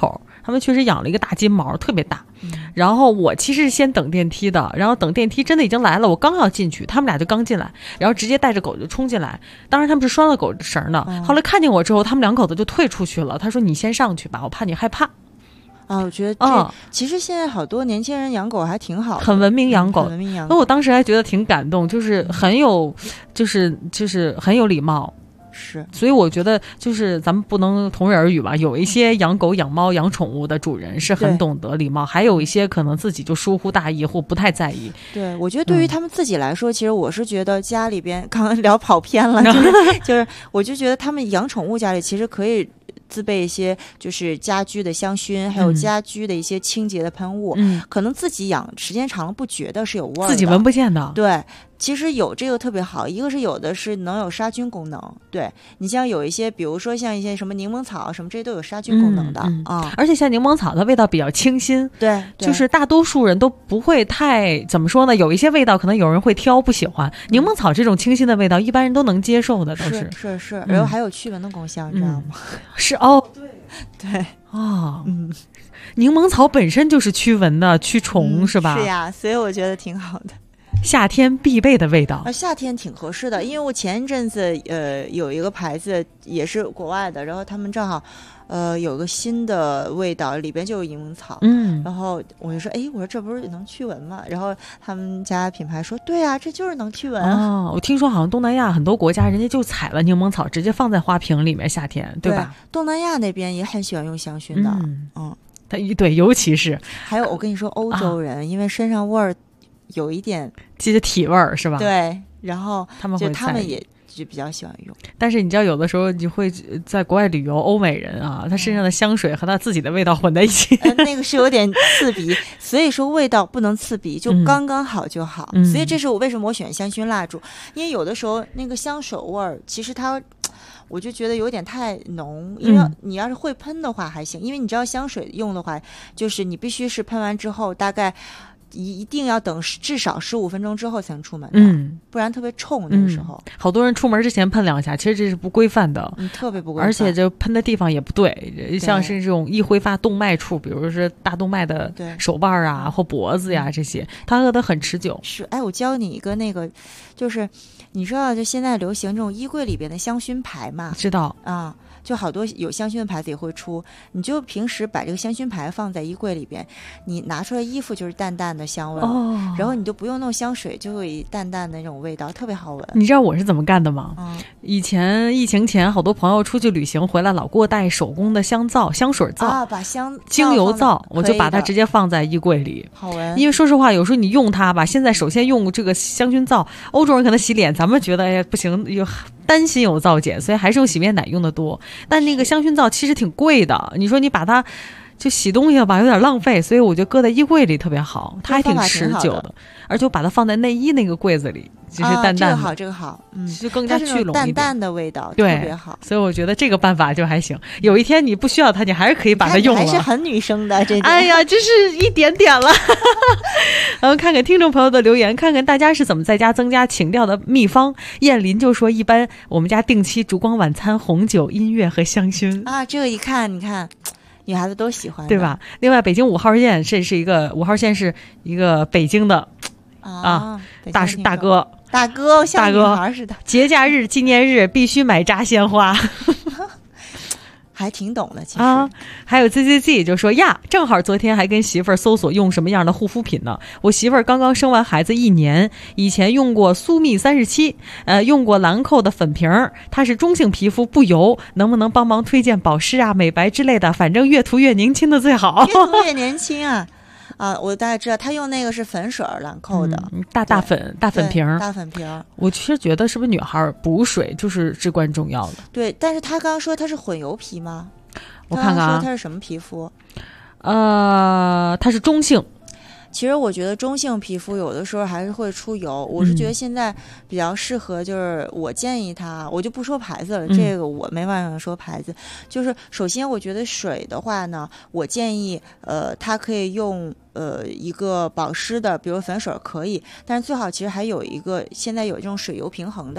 他们确实养了一个大金毛，特别大。然后我其实是先等电梯的，然后等电梯真的已经来了，我刚要进去，他们俩就刚进来，然后直接带着狗就冲进来。当然他们是拴了狗绳的，后来看见我之后，他们两口子就退出去了。他说：“你先上去吧，我怕你害怕。” 我觉得其实现在好多年轻人养狗还挺好的， 很文明养狗。 很文明养狗。 那我当时还觉得挺感动，就是很有，就是很有礼貌。 是， 所以我觉得就是咱们不能同日而语吧。有一些养狗、养猫、养宠物的主人是很懂得礼貌，还有一些可能自己就疏忽大意或不太在意。 对，我觉得对于他们自己来说，其实我是觉得家里边刚刚聊跑偏了，就是我就觉得他们养宠物家里其实可以自备一些就是家居的香薰，还有家居的一些清洁的喷雾。可能自己养时间长了不觉得是有味儿的， 自己闻不见的。 对，其实有这个特别好，一个是有的是能有杀菌功能，对，你像有一些比如说像一些什么柠檬草什么，这些都有杀菌功能的而且像柠檬草的味道比较清新， 对， 就是大多数人都不会太怎么说呢，有一些味道可能有人会挑不喜欢，柠檬草这种清新的味道一般人都能接受的，都是然后还有驱蚊的功效，你知道吗？ 是对柠檬草本身就是驱蚊的、驱虫，是吧？ 是呀，所以我觉得挺好的。 夏天必备的味道， 夏天挺合适的，因为我前一阵子有一个牌子也是国外的，然后他们正好有个新的味道，里边就有柠檬草，然后我就说，我说这不是能驱蚊吗？然后他们家品牌说，对啊，这就是能驱蚊。 我听说好像东南亚很多国家人家就采了柠檬草，直接放在花瓶里面，夏天对吧？ 东南亚那边也很喜欢用香薰的， 对，尤其是还有我跟你说，欧洲人因为身上味儿有一点， 其实体味儿是吧？ 对，然后他们也就比较喜欢用。 但是你知道，有的时候你会在国外旅游，欧美人啊，他身上的香水和他自己的味道混在一起， 那个是有点刺鼻，所以说味道不能刺鼻，就刚刚好就好。所以这是我为什么我选香薰蜡烛，因为有的时候那个香手味儿，其实它。我就觉得有点太浓，因为你要是会喷的话还行，因为你知道香水用的话，就是你必须是喷完之后大概一定要等至少15分钟之后才能出门的，不然特别冲那个时候。 好多人出门之前喷2下，其实这是不规范的， 特别不规范， 而且就喷的地方也不对，像是这种易挥发动脉处，比如说大动脉的手腕啊或脖子呀这些，它饿得很持久。 是，我教你一个那个，就是你知道就现在流行这种衣柜里边的香薰牌嘛？ 知道啊。就好多有香薰的牌子也会出，你就平时把这个香薰牌放在衣柜里边，你拿出来衣服就是淡淡的香味，然后你就不用弄香水，就会淡淡的那种味道，特别好闻。 你知道我是怎么干的吗？以前疫情前，好多朋友出去旅行回来，老给我带手工的香水皂把精油皂，我就把它直接放在衣柜里， 好闻。 因为说实话，有时候你用它吧，现在首先用这个香薰皂，欧洲人可能洗脸，咱们觉得不行，担心有皂碱，所以还是用洗面奶用的多。但那个香薰皂其实挺贵的，你说你把它就洗东西吧，有点浪费，所以我就搁在衣柜里特别好，它还挺持久的。而且我把它放在内衣那个柜子里，其实淡淡的， 这个好， 就更加聚拢一点， 淡淡的味道， 对， 特别好。 所以我觉得这个办法就还行。有一天你不需要它，你还是可以把它用了。 还是很女生的这。 哎呀，这是一点点了。然后看看听众朋友的留言，看看大家是怎么在家增加情调的秘方。燕林就说，一般我们家定期烛光晚餐、红酒、音乐和香薰啊，这个一看，你看。女孩子都喜欢， 对吧？另外，北京5号线这是一个5号线是一个北京的大哥， 像女孩似的。 节假日、纪念日必须买扎鲜花。 还挺懂的，其实还有 ZZZ 就说呀，正好昨天还跟媳妇儿搜索用什么样的护肤品呢？我媳妇儿刚刚生完孩子1年，以前用过苏蜜37，用过兰蔻的粉瓶，她是中性皮肤不油，能不能帮忙推荐保湿啊、美白之类的？反正越涂越年轻的最好， 越涂越年轻啊。我大概知道，他用那个是粉水兰蔻的， 大粉瓶， 大粉瓶。 我其实觉得是不是女孩补水就是至关重要的？ 对，但是他刚刚说他是混油皮吗？ 我看看啊， 说他是什么皮肤？ 他是中性。 其实我觉得中性皮肤有的时候还是会出油，我是觉得现在比较适合，就是我建议他，我就不说牌子了，这个我没办法说牌子。就是首先我觉得水的话呢，我建议他可以用一个保湿的，比如粉水可以，但是最好其实还有一个现在有这种水油平衡的。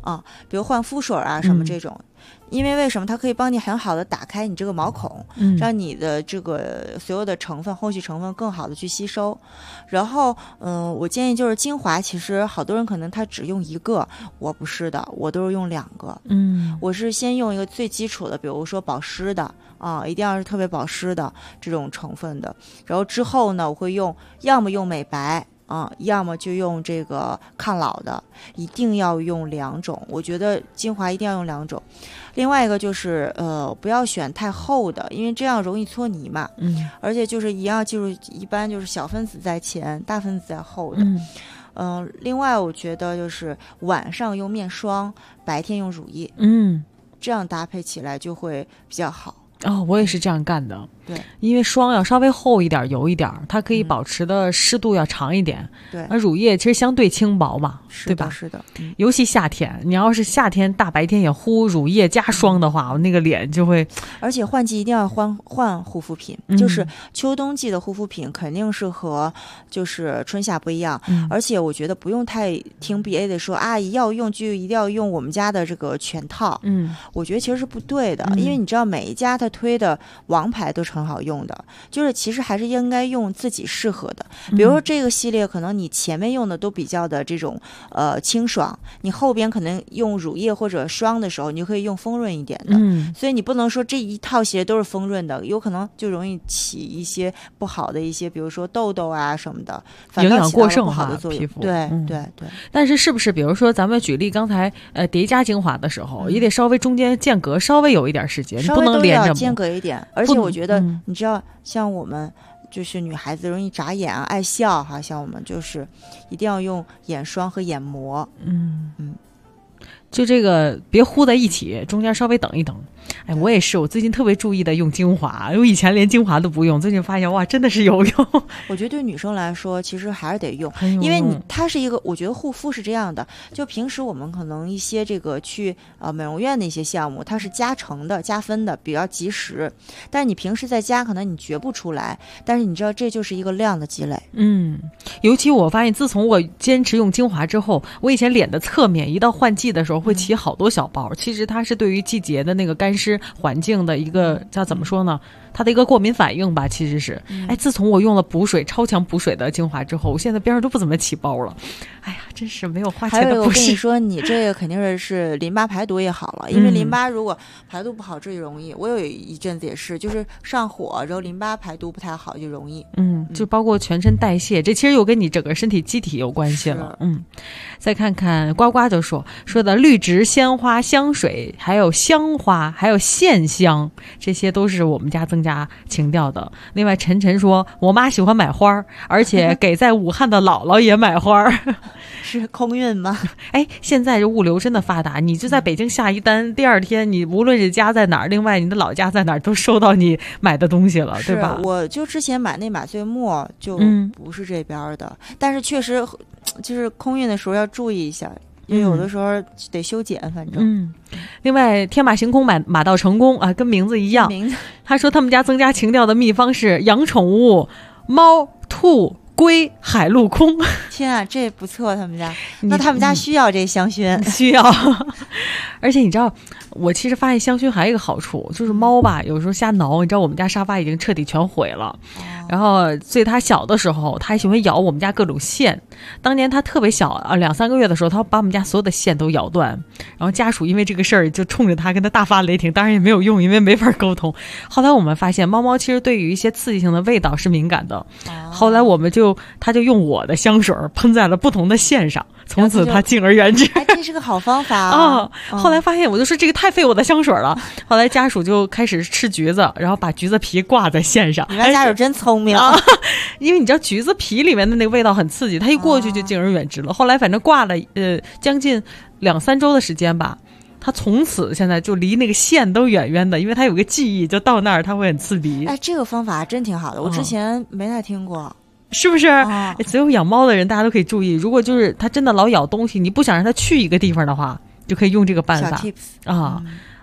比如换肤水啊什么这种。因为为什么它可以帮你很好的打开你这个毛孔，让你的这个所有的成分后续成分更好的去吸收。然后我建议就是精华，其实好多人可能他只用一个，我不是的，我都是用2个。我是先用一个最基础的，比如说保湿的一定要是特别保湿的这种成分的。然后之后呢，我会要么用美白要么就用这个抗老的，一定要用2种。我觉得精华一定要用2种。另外一个就是不要选太厚的，因为这样容易搓泥嘛。而且就是一样，就是一般就是小分子在前，大分子在后的。另外我觉得就是晚上用面霜，白天用乳液。这样搭配起来就会比较好。 我也是这样干的。 对， 因为霜要稍微厚一点油一点，它可以保持的湿度要长一点。 对， 而乳液其实相对轻薄嘛，对吧？ 是的。 尤其夏天，你要是夏天大白天也敷乳液加霜的话，我那个脸就会。 而且换季一定要换护肤品，就是秋冬季的护肤品肯定是和就是春夏不一样。而且我觉得不用太听 BA 的说要用就一定要用我们家的这个全套。我觉得其实是不对的，因为你知道每一家他推的王牌都是很好用的，就是其实还是应该用自己适合的。比如说这个系列可能你前面用的都比较的这种清爽，你后边可能用乳液或者霜的时候你就可以用丰润一点的。所以你不能说这一套系列都是丰润的，有可能就容易起一些不好的一些比如说痘痘啊什么的， 营养过剩不好的作用。 皮肤。 对。 但是不是比如说咱们举例刚才叠加精华的时候，也得稍微中间间隔稍微有一点时间，不能连着间隔一点。而且我觉得你知道像我们就是女孩子容易眨眼爱笑哈，像我们就是一定要用眼霜和眼膜。 就这个别糊在一起，中间稍微等一等。我也是，我最近特别注意的用精华，我以前连精华都不用，最近发现哇，真的是有用。 我觉得对女生来说其实还是得用，因为它是一个，我觉得护肤是这样的，就平时我们可能一些这个去美容院的一些项目，它是加成的加分的比较及时，但是你平时在家可能你觉不出来，但是你知道这就是一个量的积累。 尤其我发现自从我坚持用精华之后，我以前脸的侧面一到换季的时候会起好多小包，其实它是对于季节的那个干湿环境的一个叫怎么说呢，它的一个过敏反应吧，其实是。自从我用了补水超强补水的精华之后，我现在边上都不怎么起包了。真是没有花钱的不是。 还有我跟你说，你这个肯定是淋巴排毒也好了，因为淋巴如果排毒不好这就容易。我有一阵子也是，就是上火，然后淋巴排毒不太好就容易。 就包括全身代谢，这其实又跟你整个身体机体有关系了。再看看呱呱就说的绿植、鲜花、香水，还有香花，还有线香，这些都是我们家增加情调的。另外晨晨说，我妈喜欢买花，而且给在武汉的姥姥也买花。 是空运吗？ 现在这物流真的发达，你就在北京下一单，第二天你无论是家在哪儿，另外你的老家在哪儿，都收到你买的东西了，对吧？ 我就之前买那马醉沫就不是这边的，但是确实就是空运的时候要注意一下，因为有的时候得修剪，反正。 另外天马行空马到成功跟名字一样。他说他们家增加情调的秘方是养宠物猫、兔、龟、海陆空。 天啊，这不错，他们家。那他们家需要这香薰， 需要。而且你知道，我其实发现香薰还有一个好处，就是猫吧，有时候瞎挠。你知道我们家沙发已经彻底全毁了，然后所以它小的时候，它还喜欢咬我们家各种线。当年它特别小2-3个月的时候，它把我们家所有的线都咬断。然后家属因为这个事儿就冲着它跟它大发雷霆，当然也没有用，因为没法沟通。后来我们发现，猫猫其实对于一些刺激性的味道是敏感的。后来我们它就用我的香水喷在了不同的线上，从此它敬而远之。 这是个好方法啊！ 后来发现我就说这个太费我的香水了。后来家属就开始吃橘子，然后把橘子皮挂在线上。 你们家属真聪明因为你知道橘子皮里面的那个味道很刺激，它一过去就敬而远之了。后来反正挂了将近2-3周的时间吧。他从此现在就离那个线都远远的，因为他有个记忆，就到那儿他会很刺鼻。 这个方法真挺好的，我之前没太听过。 是不是？所有养猫的人大家都可以注意，如果就是它真的老咬东西，你不想让它去一个地方的话，就可以用这个办法。 小 tips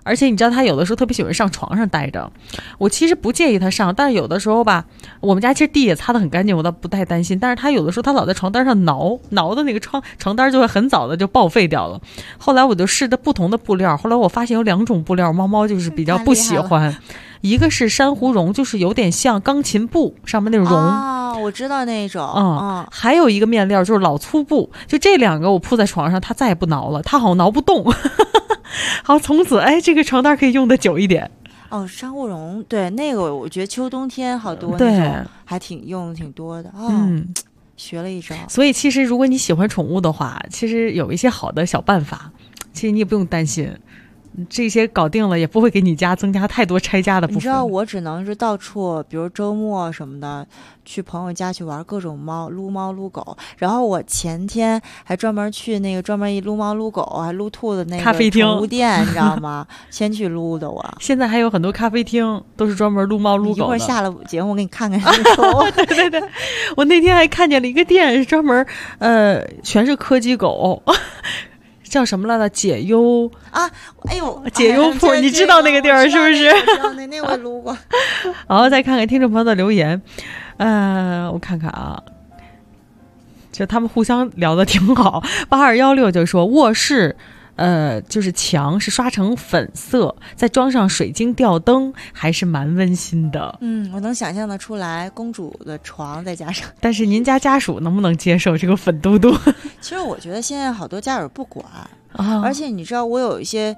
而且你知道他有的时候特别喜欢上床上待着，我其实不介意他上，但是有的时候吧，我们家其实地也擦得很干净，我倒不太担心，但是他有的时候他老在床单上挠的那个床单就会很早的就报废掉了。后来我就试着不同的布料，后来我发现有2种布料猫猫就是比较不喜欢，一个是珊瑚绒，就是有点像钢琴布上面那种绒， 我知道那种， 还有一个面料就是老粗布，就这2个我铺在床上，他再也不挠了，他好像挠不动。好，从此这个床单可以用的久一点。 珊瑚绒，对，那个我觉得秋冬天好多那种还用的挺多的。学了一招。 所以其实如果你喜欢宠物的话，其实有一些好的小办法，其实你也不用担心。这些搞定了也不会给你家增加太多拆家的部分。 你知道我只能是到处，比如周末什么的，去朋友家去玩各种猫撸狗。然后我前天还专门去那个专门一撸猫撸狗还撸兔的那个咖啡厅宠物店，你知道吗？先去撸的我。 现在还有很多咖啡厅都是专门撸猫撸狗的。 一会儿下了节目我给你看看。 对，我那天还看见了一个店是专门全是柯基狗。叫什么来着？解忧啊！哎呦， 解忧铺，你知道那个地儿是不是？ 知道那我撸过。 好，再看看听众朋友的留言。我看看啊，就他们互相聊得挺好。8216就说卧室。就是墙是刷成粉色，再装上水晶吊灯，还是蛮温馨的。 我能想象得出来，公主的床再加上。 但是您家属能不能接受这个粉嘟嘟？ 其实我觉得现在好多家属不管，而且你知道，我有一些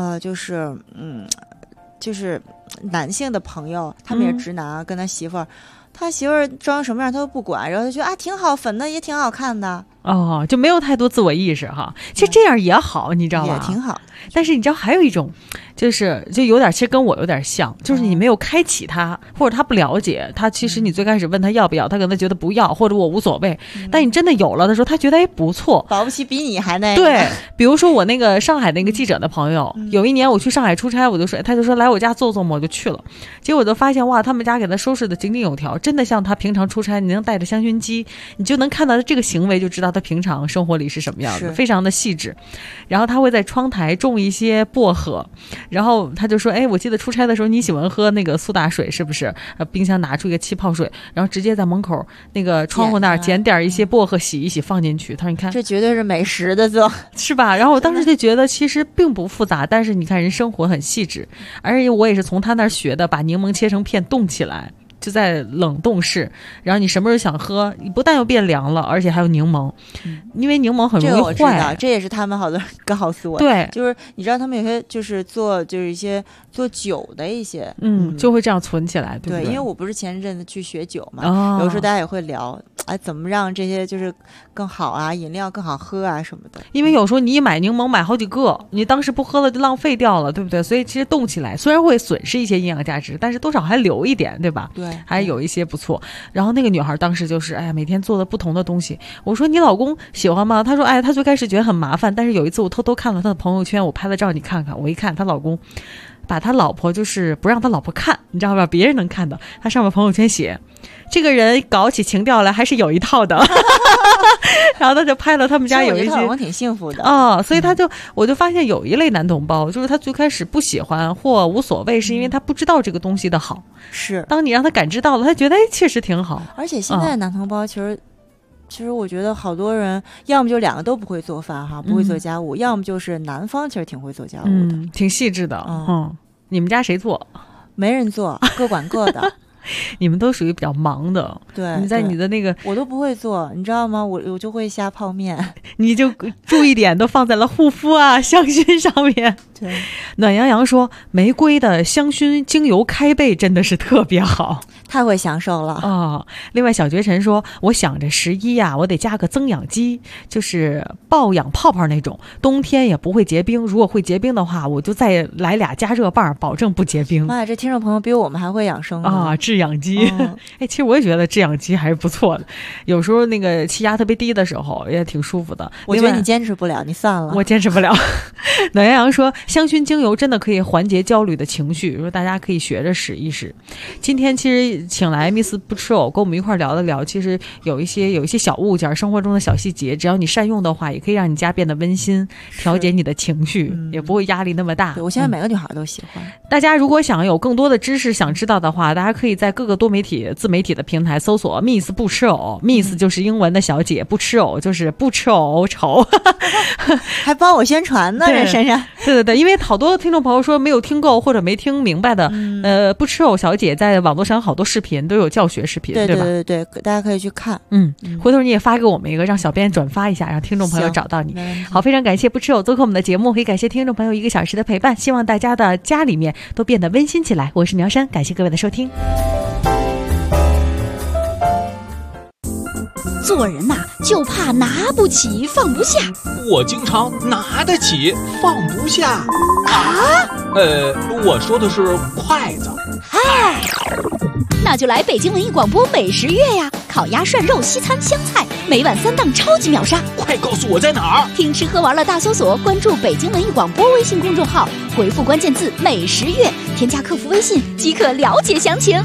就是男性的朋友，他们也直男，跟他媳妇儿。他媳妇儿装什么样他都不管，然后他觉得挺好，粉的也挺好看的。 就没有太多自我意识哈。其实这样也好，你知道吧？ 也挺好。 但是你知道还有一种，就有点，其实跟我有点像，就是你没有开启他，或者他不了解他，其实你最开始问他要不要，他可能觉得不要，或者我无所谓。但你真的有了的时候，他觉得不错， 保不齐比你还那个。 对，比如说我那个上海那个记者的朋友，有一年我去上海出差，他就说来我家坐坐嘛，我就去了。结果我就发现哇，他们家给他收拾的井井有条，真的像他平常出差，你能带着香薰机，你就能看到他这个行为，就知道他平常生活里是什么样的，非常的细致。然后他会在窗台种一些薄荷，然后他就说我记得出差的时候你喜欢喝那个苏打水是不是？冰箱拿出一个气泡水，然后直接在门口那个窗户那儿捡点一些薄荷洗一洗放进去。他说你看这绝对是美食的做， 是吧？然后我当时就觉得其实并不复杂，但是你看人生活很细致，而且我也是从他那儿学的，把柠檬切成片冻起来，就在冷冻室，然后你什么时候想喝，你不但又变凉了，而且还有柠檬，因为柠檬很容易坏。 这个我知道，这也是他们好多人告诉我。 对， 就是你知道他们有些就是一些做酒的一些， 就会这样存起来，对不对？ 因为我不是前阵子去学酒嘛，有时候大家也会聊，怎么让这些就是更好啊，饮料更好喝啊什么的。 因为有时候你一买柠檬买好几个，你当时不喝了就浪费掉了，对不对？所以其实冻起来虽然会损失一些营养价值，但是多少还留一点，对吧？ 对。 还有一些不错。然后那个女孩当时就是每天做的不同的东西。我说你老公喜欢吗？她说她最开始觉得很麻烦，但是有一次我偷偷看了她的朋友圈，我拍了照你看看，我一看她老公把他老婆就是不让他老婆看，你知道吧？别人能看到，他上面朋友圈写这个人搞起情调来还是有一套的。然后他就拍了他们家有一些， 我觉得我挺幸福的所以我就发现有一类男同胞，就是他最开始不喜欢或无所谓，是因为他不知道这个东西的好。 是， 当你让他感知到了，他觉得确实挺好。 而且现在的男同胞其实我觉得好多人要么就两个都不会做饭哈，不会做家务，要么就是男方其实挺会做家务的， 挺细致的。你们家谁做？ 没人做，各管各的。 你们都属于比较忙的， 对， 你在你的那个我都不会做，你知道吗？我就会下泡面， 你就注意点都放在了护肤啊、香薰上面。 对， 暖洋洋说玫瑰的香薰精油开背真的是特别好， 太会享受了另外小绝尘说我想着11呀，我得加个增氧机，就是抱养泡泡那种，冬天也不会结冰，如果会结冰的话我就再来俩加热棒，保证不结冰。 妈呀，这听众朋友比我们还会养生制氧机其实我也觉得制氧机还是不错的，有时候那个气压特别低的时候也挺舒服的。 我觉得你坚持不了，你算了。 我坚持不了。暖洋洋说香薰精油真的可以缓解焦虑的情绪，说大家可以学着使一使。今天其实请来 Miss 不吃藕跟我们一块聊了聊，其实有一些小物件，生活中的小细节，只要你善用的话，也可以让你家变得温馨，调节你的情绪，也不会压力那么大。 我现在每个女孩都喜欢。 大家如果想有更多的知识想知道的话，大家可以在各个多媒体自媒体的平台搜索 Miss 不吃藕，Miss 就是英文的小姐，不吃藕就是不吃藕丑。 还帮我宣传呢，这珊珊。 对，因为好多听众朋友说没有听够或者没听明白的，不吃藕小姐在网络上好多视频都有教学视频，对吧？ 对，大家可以去看。 回头你也发给我们一个，让小编转发一下，让听众朋友找到你。好，非常感谢不吃藕做客我们的节目，也感谢听众朋友1个小时的陪伴，希望大家的家里面都变得温馨起来。我是苗珊，感谢各位的收听。 做人呐，就怕拿不起放不下。 我经常拿得起放不下啊。 我说的是筷子。 嗨，那就来北京文艺广播美食月呀！烤鸭、涮肉、西餐、湘菜，每晚3档超级秒杀。 快告诉我在哪儿！ 听吃喝玩乐大搜索，关注北京文艺广播微信公众号，回复关键字“美食月”，添加客服微信即可了解详情。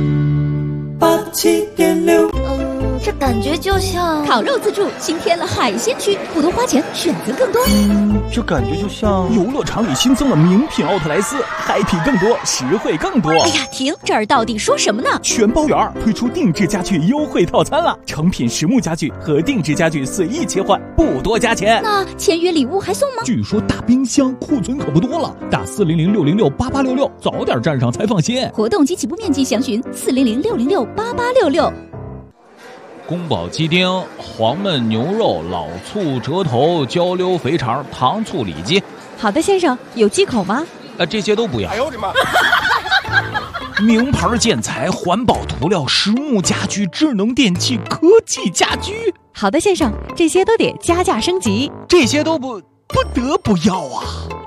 87.6。 这感觉就像烤肉自助新添了海鲜区，不多花钱，选择更多。 这感觉就像游乐场里新增了名品奥特莱斯，happy更多，实惠更多。 哎呀，停！这儿到底说什么呢？ 全包圆推出定制家具优惠套餐了，成品实木家具和定制家具随意切换，不多加钱。 那签约礼物还送吗？ 据说大冰箱库存可不多了，打400-606-8866，早点站上才放心。 活动及起步面积详询400-606-8866。 宫保鸡丁、黄焖牛肉、老醋、折头、焦溜肥肠、糖醋里脊。 好的，先生，有忌口吗？ 这些都不要。 哎呦我的妈！ 名牌建材、环保涂料、实木家居、智能电器、科技家居。 好的，先生，这些都得加价升级。 这些都不得不要啊！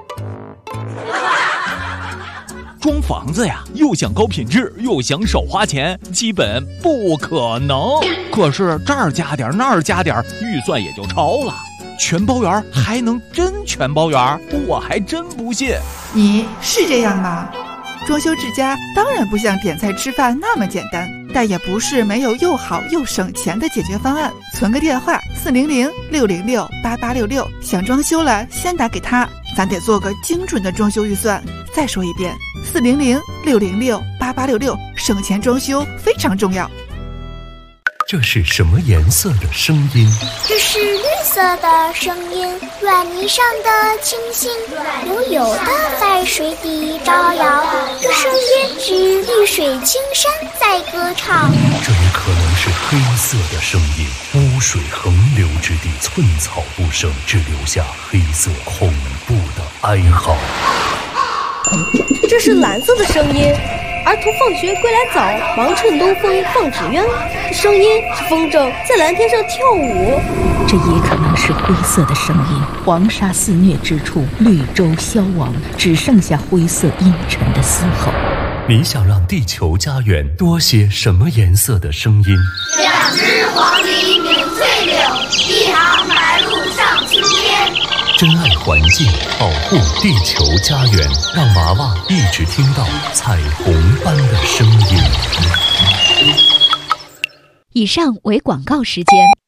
装房子呀，又想高品质，又想少花钱，基本不可能。可是这儿加点，那儿加点，预算也就超了。全包圆还能真全包圆？我还真不信。 你是这样吗？装修之家当然不像点菜吃饭那么简单，但也不是没有又好又省钱的解决方案。存个电话400-606-8866，想装修了先打给他，咱得做个精准的装修预算。再说一遍，400-606-8866，省钱装修非常重要。 这是什么颜色的声音？ 这是绿色的声音，软泥上的星星，悠悠的在水底招摇。这声音是绿水青山在歌唱。 这也可能是黑色的声音，污水横流之地，寸草不生，只留下黑色恐怖的哀嚎。 这是蓝色的声音，儿童放学归来早，忙趁东风放纸鸢。声音是风筝在蓝天上跳舞。 这也可能是灰色的声音，黄沙肆虐之处，绿洲消亡，只剩下灰色阴沉的嘶吼。 你想让地球家园多些什么颜色的声音 ？2只黄鹂鸣翠柳，1行白鹭上青天。 珍爱环境，保护地球家园，让娃娃一直听到彩虹般的声音。 以上为广告时间。